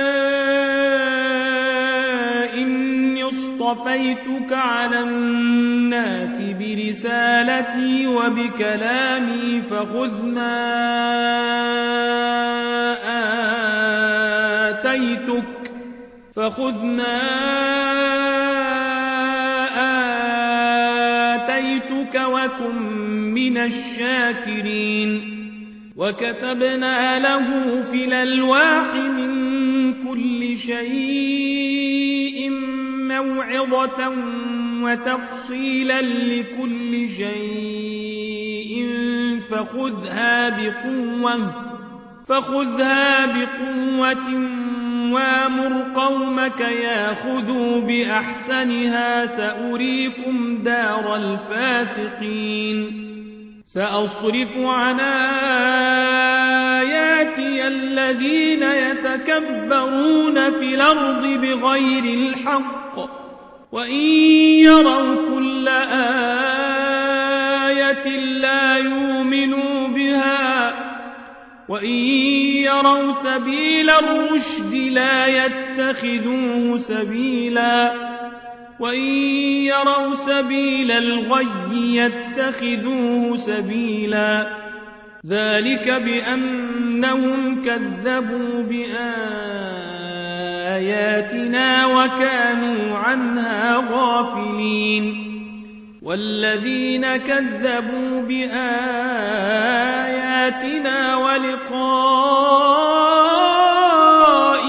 إني اصطفيتك على الناس برسالتي وبكلامي فخذ ما آتيتك فخذ ما آتيتك وكن من الشاكرين وكتبنا له في الألواح من كل شيء موعظة وتفصيلا لكل شيء فخذها بقوة فخذها بقوة وامر قومك ياخذوا بأحسنها سأريكم دار الفاسقين سأصرف عن آياتي الذين يتكبرون في الأرض بغير الحق وإن يروا كل آية لا يؤمنوا بها وإن يروا سبيل الرشد لا يتخذوه سبيلا وإن يروا سبيل الغي يتخذوه سبيلا ذلك بأنهم كذبوا بآياتنا وكانوا عنها غافلين والذين كذبوا بآياتنا ولقاء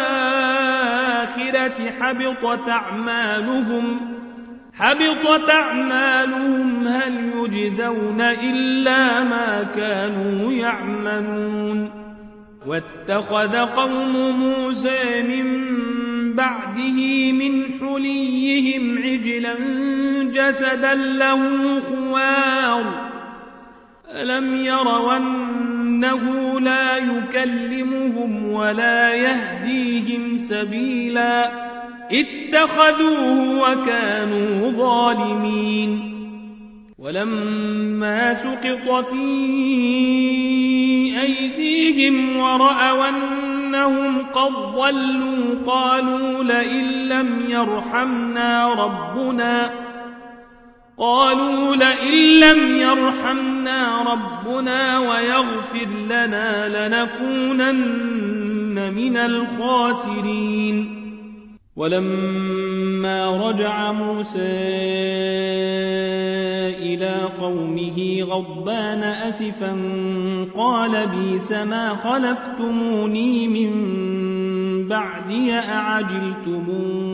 الآخرة حبطت أعمالهم حبطت أعمالهم هل يجزون إلا ما كانوا يعملون واتخذ قوم موسى من بعده من حليهم عجلا جسدا له خوار ألم يروا أنه لا يكلمهم ولا يهديهم سبيلا اتخذوه وكانوا ظالمين ولما سقط في أيديهم ورأوا أنهم قد ضلوا قالوا لئن لم يرحمنا ربنا قالوا لئن لم يرحمنا ربنا ويغفر لنا لنكونن من الخاسرين. ولما رجع موسى إلى قومه غضبان أسفا قال بئس ما خلفتموني من بعدي أعجلتم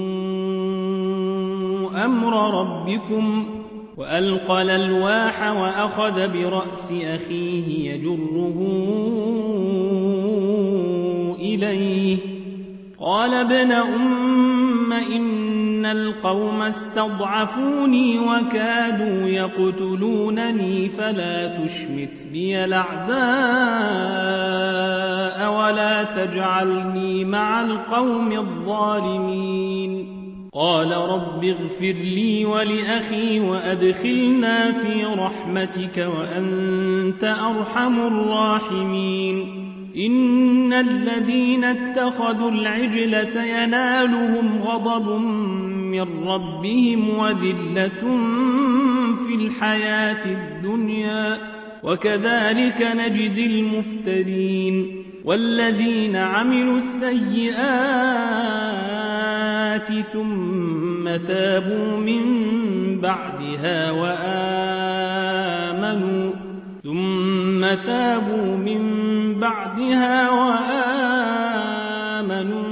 أمر ربكم وألقى الألواح وأخذ برأس أخيه يجره إليه قال ابن أم إن القوم استضعفوني وكادوا يقتلونني فلا تشمت بي الأعداء ولا تجعلني مع القوم الظالمين. قال رب اغفر لي ولأخي وأدخلنا في رحمتك وأنت أرحم الراحمين. إن الذين اتخذوا العجل سينالهم غضب من ربهم وذلة في الحياة الدنيا وكذلك نجزي المفترين. والذين عملوا السيئات ثم تابوا من بعدها وآمنوا ثم تابوا من بعدها وآمنوا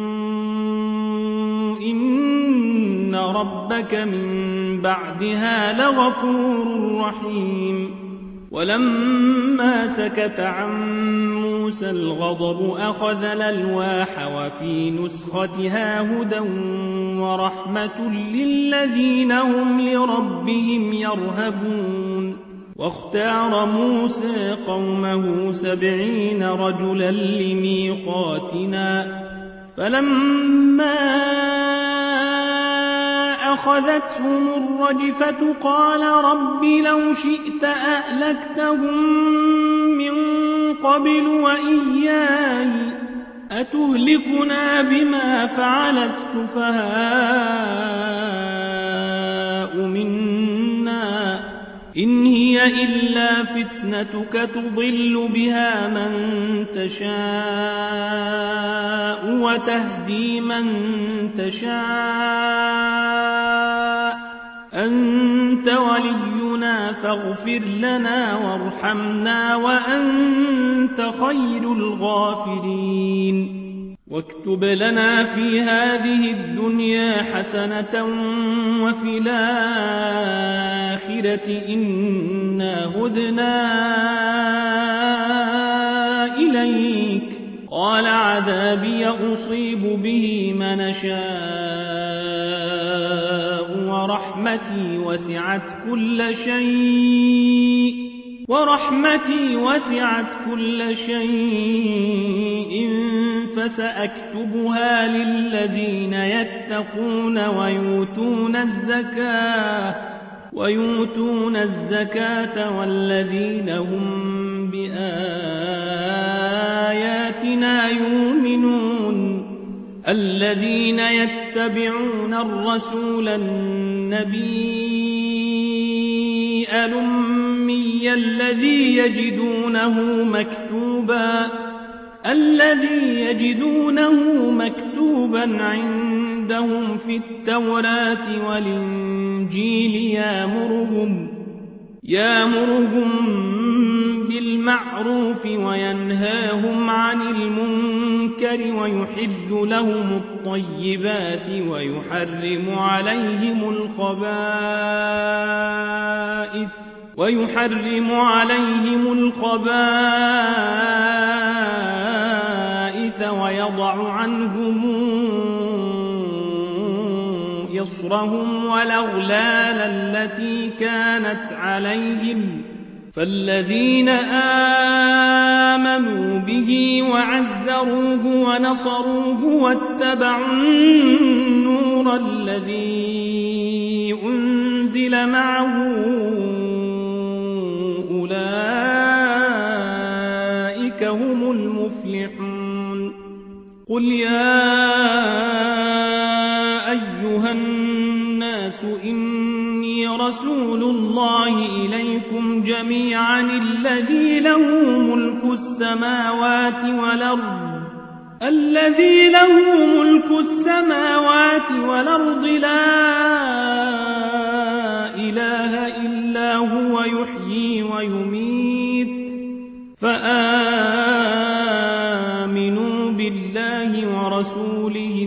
إن ربك من بعدها لغفور رحيم. ولما سكت عن موسى الغضب أخذ الألواح وفي نسختها هدى ورحمة للذين هم لربهم يرهبون. واختار موسى قومه سبعين رجلا لميقاتنا فلما أخذتهم الرجفة قال رب لو شئت أهلكتهم من قبل وإياي أتهلكنا بما فعل السفهاء منا إن هي إلا فتنتك تضل بها من تشاء وتهدي من تشاء أنت ولينا فاغفر لنا وارحمنا وأنت خير الغافرين. واكتب لنا في هذه الدنيا حسنة وفي الآخرة إنا هدنا إليك. قال عذابي أصيب به من شاء ورحمتي وسعت كل شيء ورحمتي وسعت كل شيء فسأكتبها للذين يتقون ويؤتون الزكاة ويؤتون الزكاة والذين هم بآياتنا يؤمنون. الذين يتبعون الرسول النبي الأمي الذي يجدونه مكتوبا الذي يجدونه مكتوبا عندهم في التوراة والإنجيل يأمرهم يأمرهم بالمعروف وينهاهم عن المنكر ويحل لهم الطيبات ويحرم عليهم الخبائث ويحرم عليهم الخبائث ويضع عنهم إصرهم والأغلال التي كانت عليهم. فالذين آمنوا به وعزروه ونصروه واتبعوا النور الذي أنزل معه أولئك هم المفلحون. قل يا أيها الناس إني رسول الله إليكم جميعا الذي له ملك السماوات والأرض الذي له ملك السماوات والأرض لا إله إلا هو يحيي ويميت فآمنوا بالله ورسوله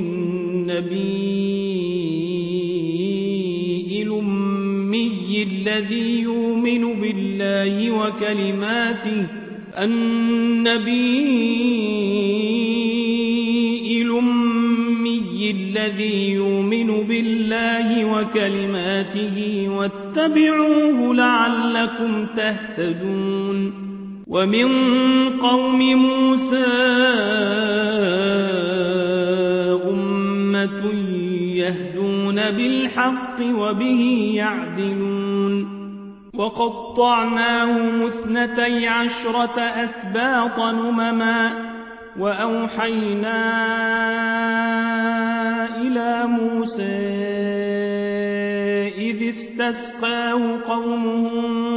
النبي الأمي الذي يؤمن بالله وكلماته النبي الأمي الذي يؤمن بالله وكلماته واتبعوه لعلكم تهتدون ومن قوم موسى أمة يهدون بالحق وبه يعدلون وقطعناهم اثنتي عشرة أسباطا أمما وأوحينا إلى موسى إذ استسقاه قومه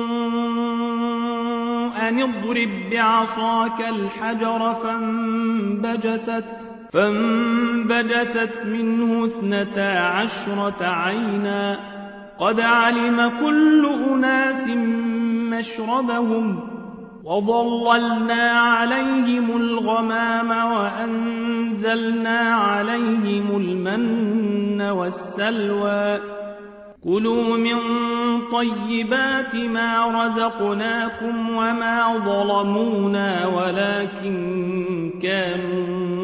أن اضرب بعصاك الحجر فانبجست, فانبجست منه اثنتا عشرة عينا قد علم كل أناس مشربهم وظللنا عليهم الغمام وأنزلنا عليهم المن والسلوى كلوا من طيبات ما رزقناكم وما ظلمونا ولكن كانوا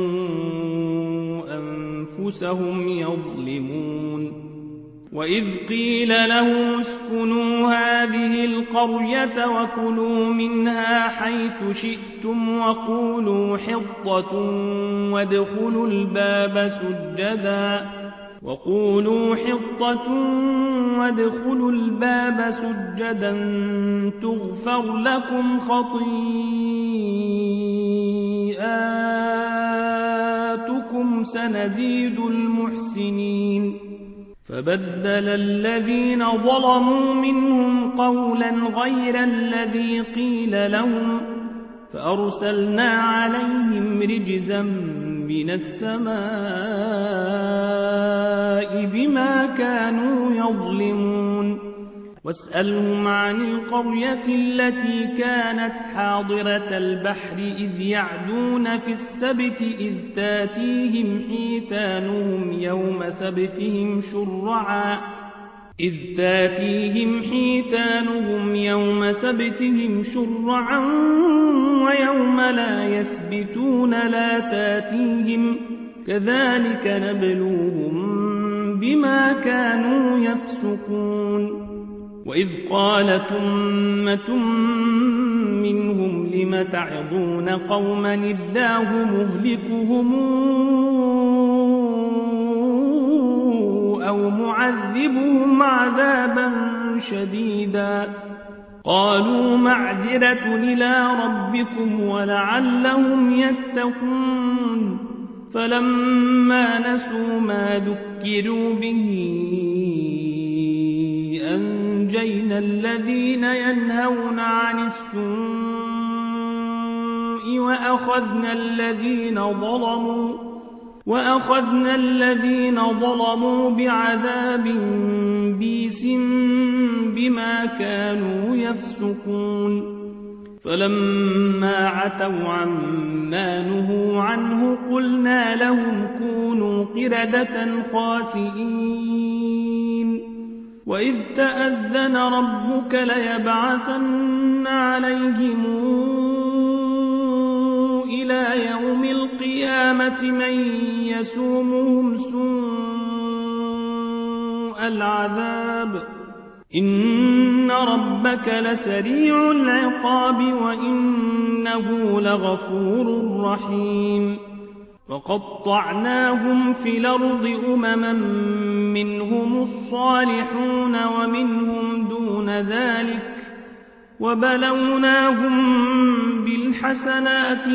أنفسهم يظلمون وإذ قيل لهم اسكنوا هذه القرية وكلوا منها حيث شئتم وقولوا حطة وادخلوا الباب سجدا وقولوا حطة وادخلوا الباب سجدا تغفر لكم خطيئاتكم سنزيد المحسنين فبدل الذين ظلموا منهم قولا غير الذي قيل لهم فأرسلنا عليهم رجزا من السماء بما كانوا يظلمون واسألهم عن القرية التي كانت حاضرة البحر إذ يعدون في السبت إذ تاتيهم حيتانهم يوم سبتهم شرعا إذ تاتيهم حيتانهم يوم سبتهم شرعا ويوم لا يسبتون لا تاتيهم كذلك نبلوهم بما كانوا يفسقون وإذ قالت أمة منهم لم تعظون قوما الله مهلكهم أو معذبهم عذابا شديدا قالوا معذرة إلى ربكم ولعلهم يتقون فلما نسوا ما ذكروا به أنجينا الذين ينهون عن السوء وأخذنا الذين ظلموا وأخذنا الذين ظلموا بعذاب بئيس بما كانوا يفسقون فلما عتوا عما نهوا عنه قلنا لهم كونوا قردة خاسئين وإذ تأذن ربك ليبعثن عليهم إلى يوم القيامة من يسومهم سوء العذاب إن ربك لسريع العقاب وإنه لغفور رحيم وقطعناهم في الأرض أمما منهم الصالحون ومنهم دون ذلك وبلوناهم بالحسنات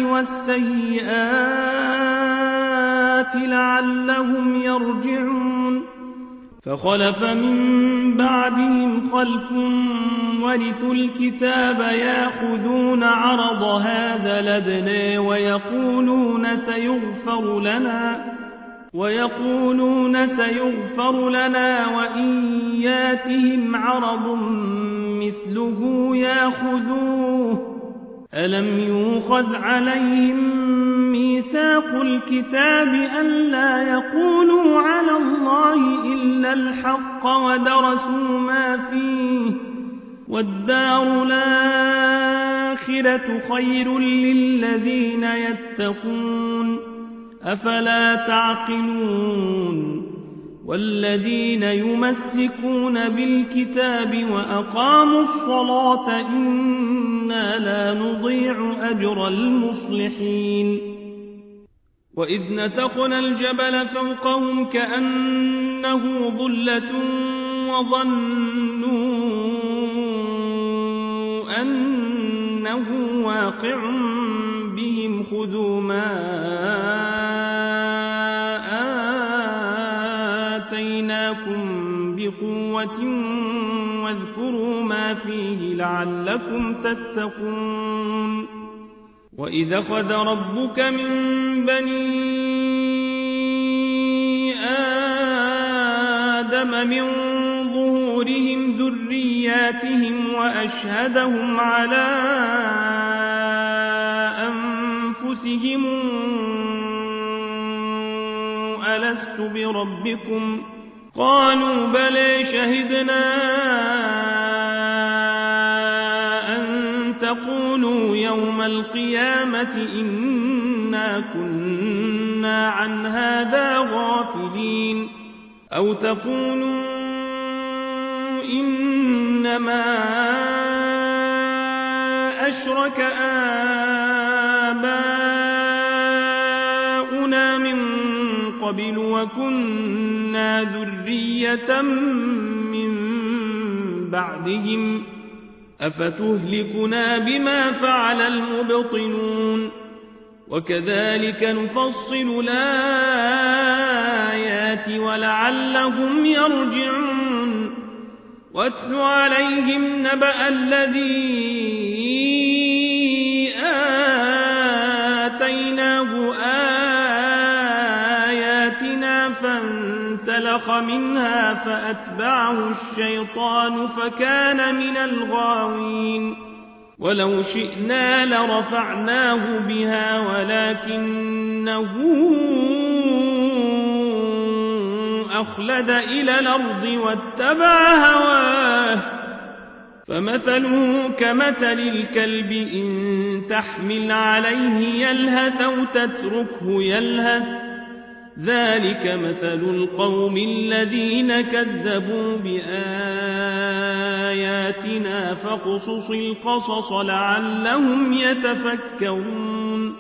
والسيئات لعلهم يرجعون فخلف من بعدهم خلف ورثوا الكتاب يأخذون عرض هذا الأدنى ويقولون سيغفر لنا ويقولون سيغفر لنا وإن ياتهم عرض مثله يأخذوه ألم يؤخذ عليهم ميثاق الكتاب ألا يقولوا على الله إلا الحق ودرسوا ما فيه والدار الآخرة خير للذين يتقون أفلا تعقلون والذين يمسكون بالكتاب وأقاموا الصلاة إنا لا نضيع أجر المصلحين وإذ نتقنا الجبل فوقهم كأنه ظلة وظنوا أنه واقع بهم خذوا ما آتيناكم بقوة واذكروا ما فيه لعلكم تتقون وإذ أخذ ربك من بني آدم من ظهورهم ذرياتهم وأشهدهم على أنفسهم ألست بربكم قالوا بلى شهدنا أن تقولوا يوم القيامة إنا كنا عن هذا غافلين أو تقولوا إنما أشرك آباؤنا من قبل وكنا ذرية من بعدهم أفتهلكنا بما فعل المبطلون وكذلك نفصل الآيات ولعلهم يرجعون واتل عليهم نبأ الذي آتيناه آياتنا فانسلخ منها فأتبعه الشيطان فكان من الغاوين ولو شئنا لرفعناه بها ولكنه أخلد إلى الأرض واتبع هواه فمثله كمثل الكلب إن تحمل عليه يلهث أو تتركه يلهث ذلك مثل القوم الذين كذبوا بآياتنا فاقصص القصص لعلهم يتفكرون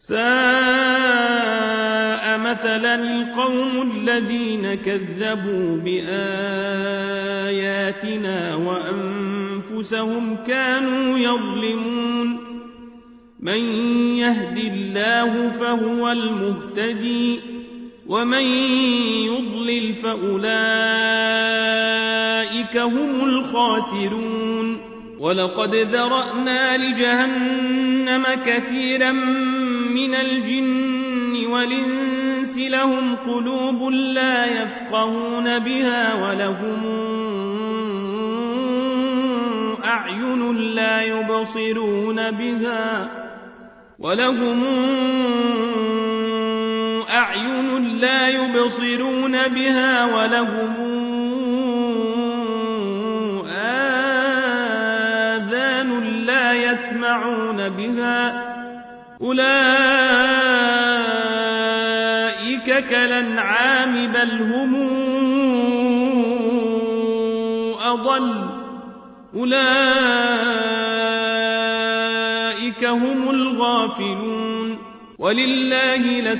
ساء مثلا القوم الذين كذبوا بآياتنا وأنفسهم كانوا يظلمون من يهد الله فهو المهتدي ومن يضلل فأولئك هم الخاسرون ولقد ذرأنا لجهنم كثيرا من الجن والإنس لهم قلوب لا يفقهون بها ولهم أعين لا يبصرون بها ولهم أعين لا يبصرون بها ولهم آذان لا يسمعون بها أولئك كالأنعام بل هم أضل أولئك هم الغافلون ولله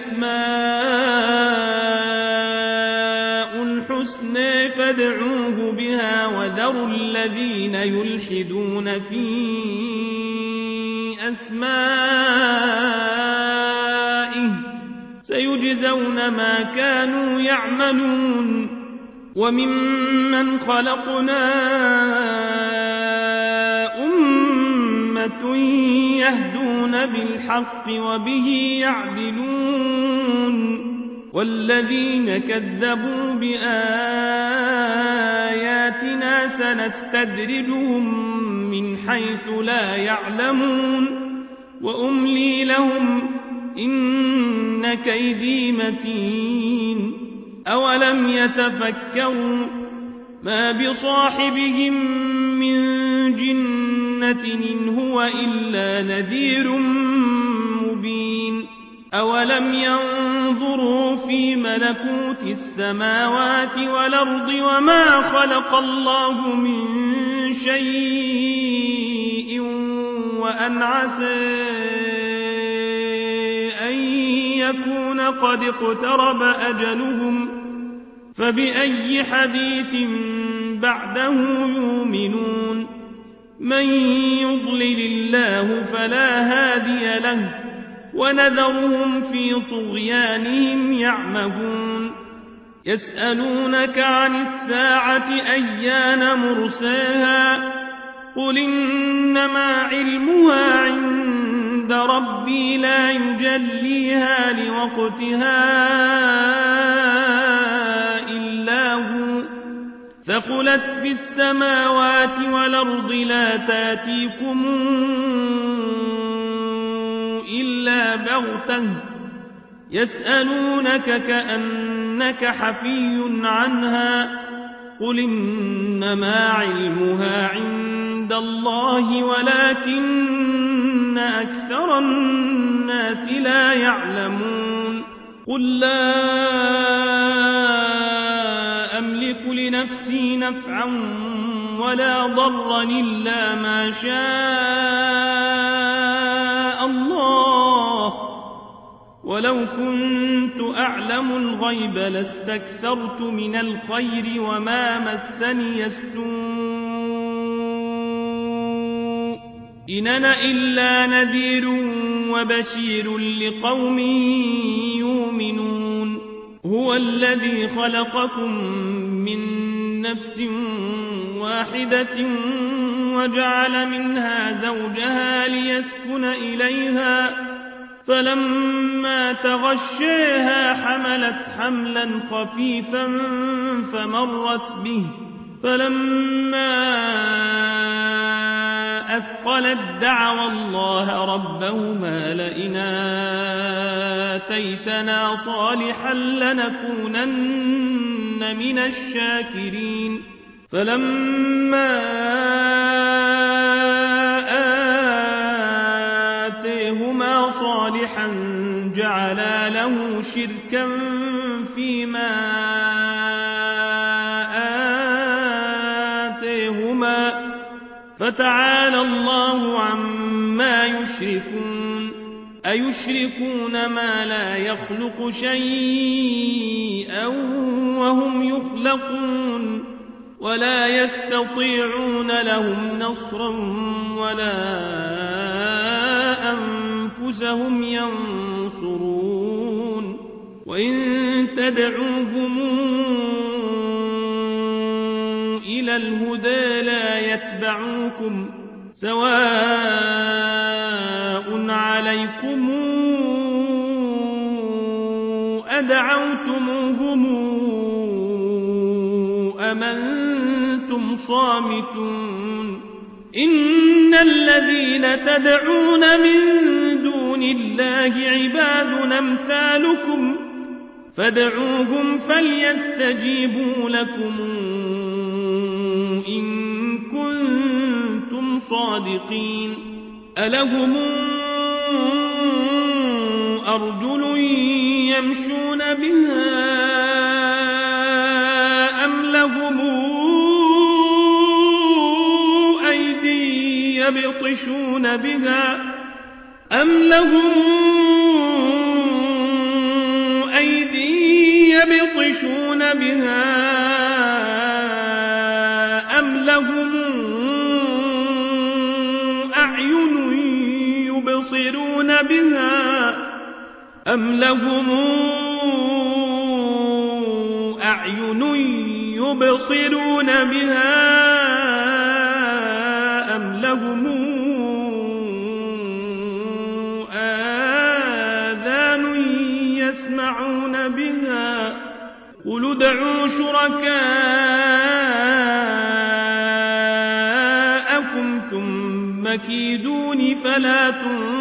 الأسماء الحسنى فادعوه بها وذروا الذين يلحدون في أسمائه سيجزون ما كانوا يعملون وممن خلقنا أمة يهدون بالحق وبه يعدلون والذين كذبوا بآياتنا سنستدرجهم من حيث لا يعلمون وأملي لهم إن كيدي متين أولم يتفكروا ما بصاحبهم من جنة إن هو إلا نذير مبين أولم ينظروا في ملكوت السماوات والأرض وما خلق الله من شيء وأن عسى أن يكون قد اقترب أجلهم فبأي حديث بعده يؤمنون من يضلل الله فلا هادي له ونذرهم في طغيانهم يعمهون يسألونك عن الساعة أيان مرساها قل إنما علمها عند ربي لا يجليها لوقتها إلا هو ثقلت في السماوات والأرض لا تاتيكم إلا بغتة يسألونك كأنك حفي عنها قل إنما علمها عند الله ولكن أكثر الناس لا يعلمون قل لا أملك لنفسي نفعا ولا ضرا إلا ما شاء الله ولو كنت أعلم الغيب لاستكثرت من الخير وما مسني السوء إن أنا إلا نذير وبشير لقوم يؤمنون هو الذي خلقكم من نفس واحدة وجعل منها زوجها ليسكن إليها فلما تغشيها حملت حملا خفيفا فمرت به فلما أثقلت دعوا الله ربهما لئن آتيتنا صالحا لنكونن من الشاكرين فلما آتيهما صالحا جعلا له شركا فيما آتيهما فتعالى الله عما يشركون أيشركون ما لا يخلق شيئا وهم يخلقون ولا يستطيعون لهم نصرا ولا أنفسهم ينصرون وإن تدعوهم إلى الهدى لا يتبعوكم سواء عليكم أدعوتموهم أم أنتم صامتون إن الذين تدعون من دون الله عباد أمثالكم فادعوهم فليستجيبوا لكم إن كنتم صادقين ألهم أرجل يمشون بها أم لهم أيدي يبطشون بها أم لهم أيدي يبطشون بها أم لهم أعين يبصرون بها أم لهم أعين يبصرون بها أم لهم آذان يسمعون بها قل ادعوا شركاءكم ثم كيدون فلا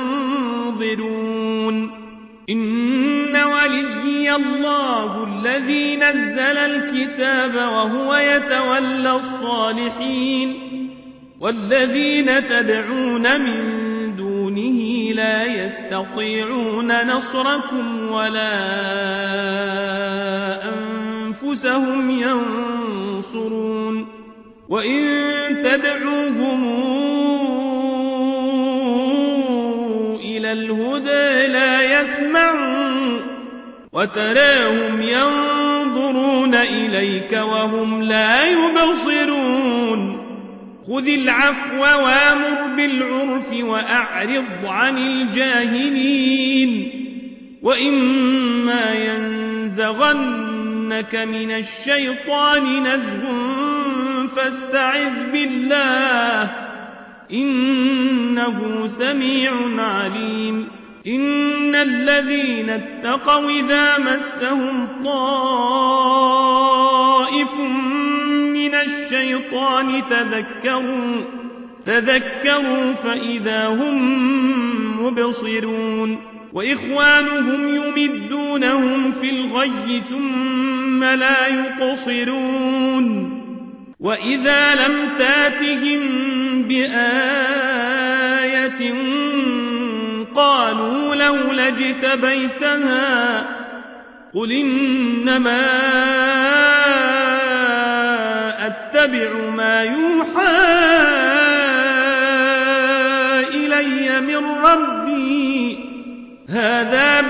تنظرون إن وليي الله الذي نزل الكتاب وهو يتولى الصالحين والذين تدعون من دونه لا يستطيعون نصركم ولا أنفسهم ينصرون وإن تدعوهم إلى الهدى لا يسمعون وتراهم ينظرون إليك وهم لا يبصرون خذ العفو وامر بالعرف وأعرض عن الجاهلين وإما ينزغنك من الشيطان نزغ فاستعذ بالله إنه سميع عليم إن الذين اتقوا إذا مسهم طائف من الشيطان تذكروا تذكروا فإذا هم مبصرون وإخوانهم يمدونهم في الغي ثم لا يقصرون وإذا لم تاتهم بآية قالوا لولا اجتبيتها قل إنما أتبع ما يوحى إلي من ربي هذا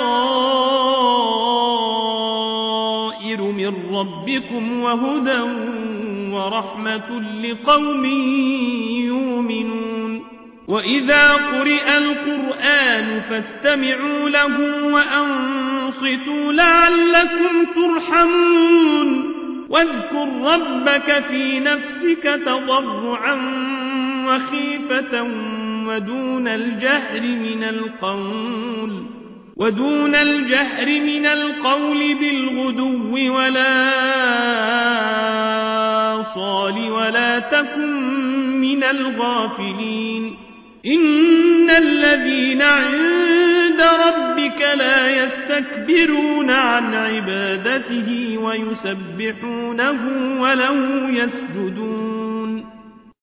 بصائر من ربكم وهدى ورحمة لقوم يؤمنون وإذا قرئ القرآن فاستمعوا له وأنصتوا لعلكم ترحمون واذكر ربك في نفسك تضرعا وخيفة ودون الجهر من القول ودون الجهر من القول بالغدو ولا صال ولا تكن من الغافلين إن الذين عند ربك لا يستكبرون عن عبادته ويسبحونه وله يسجدون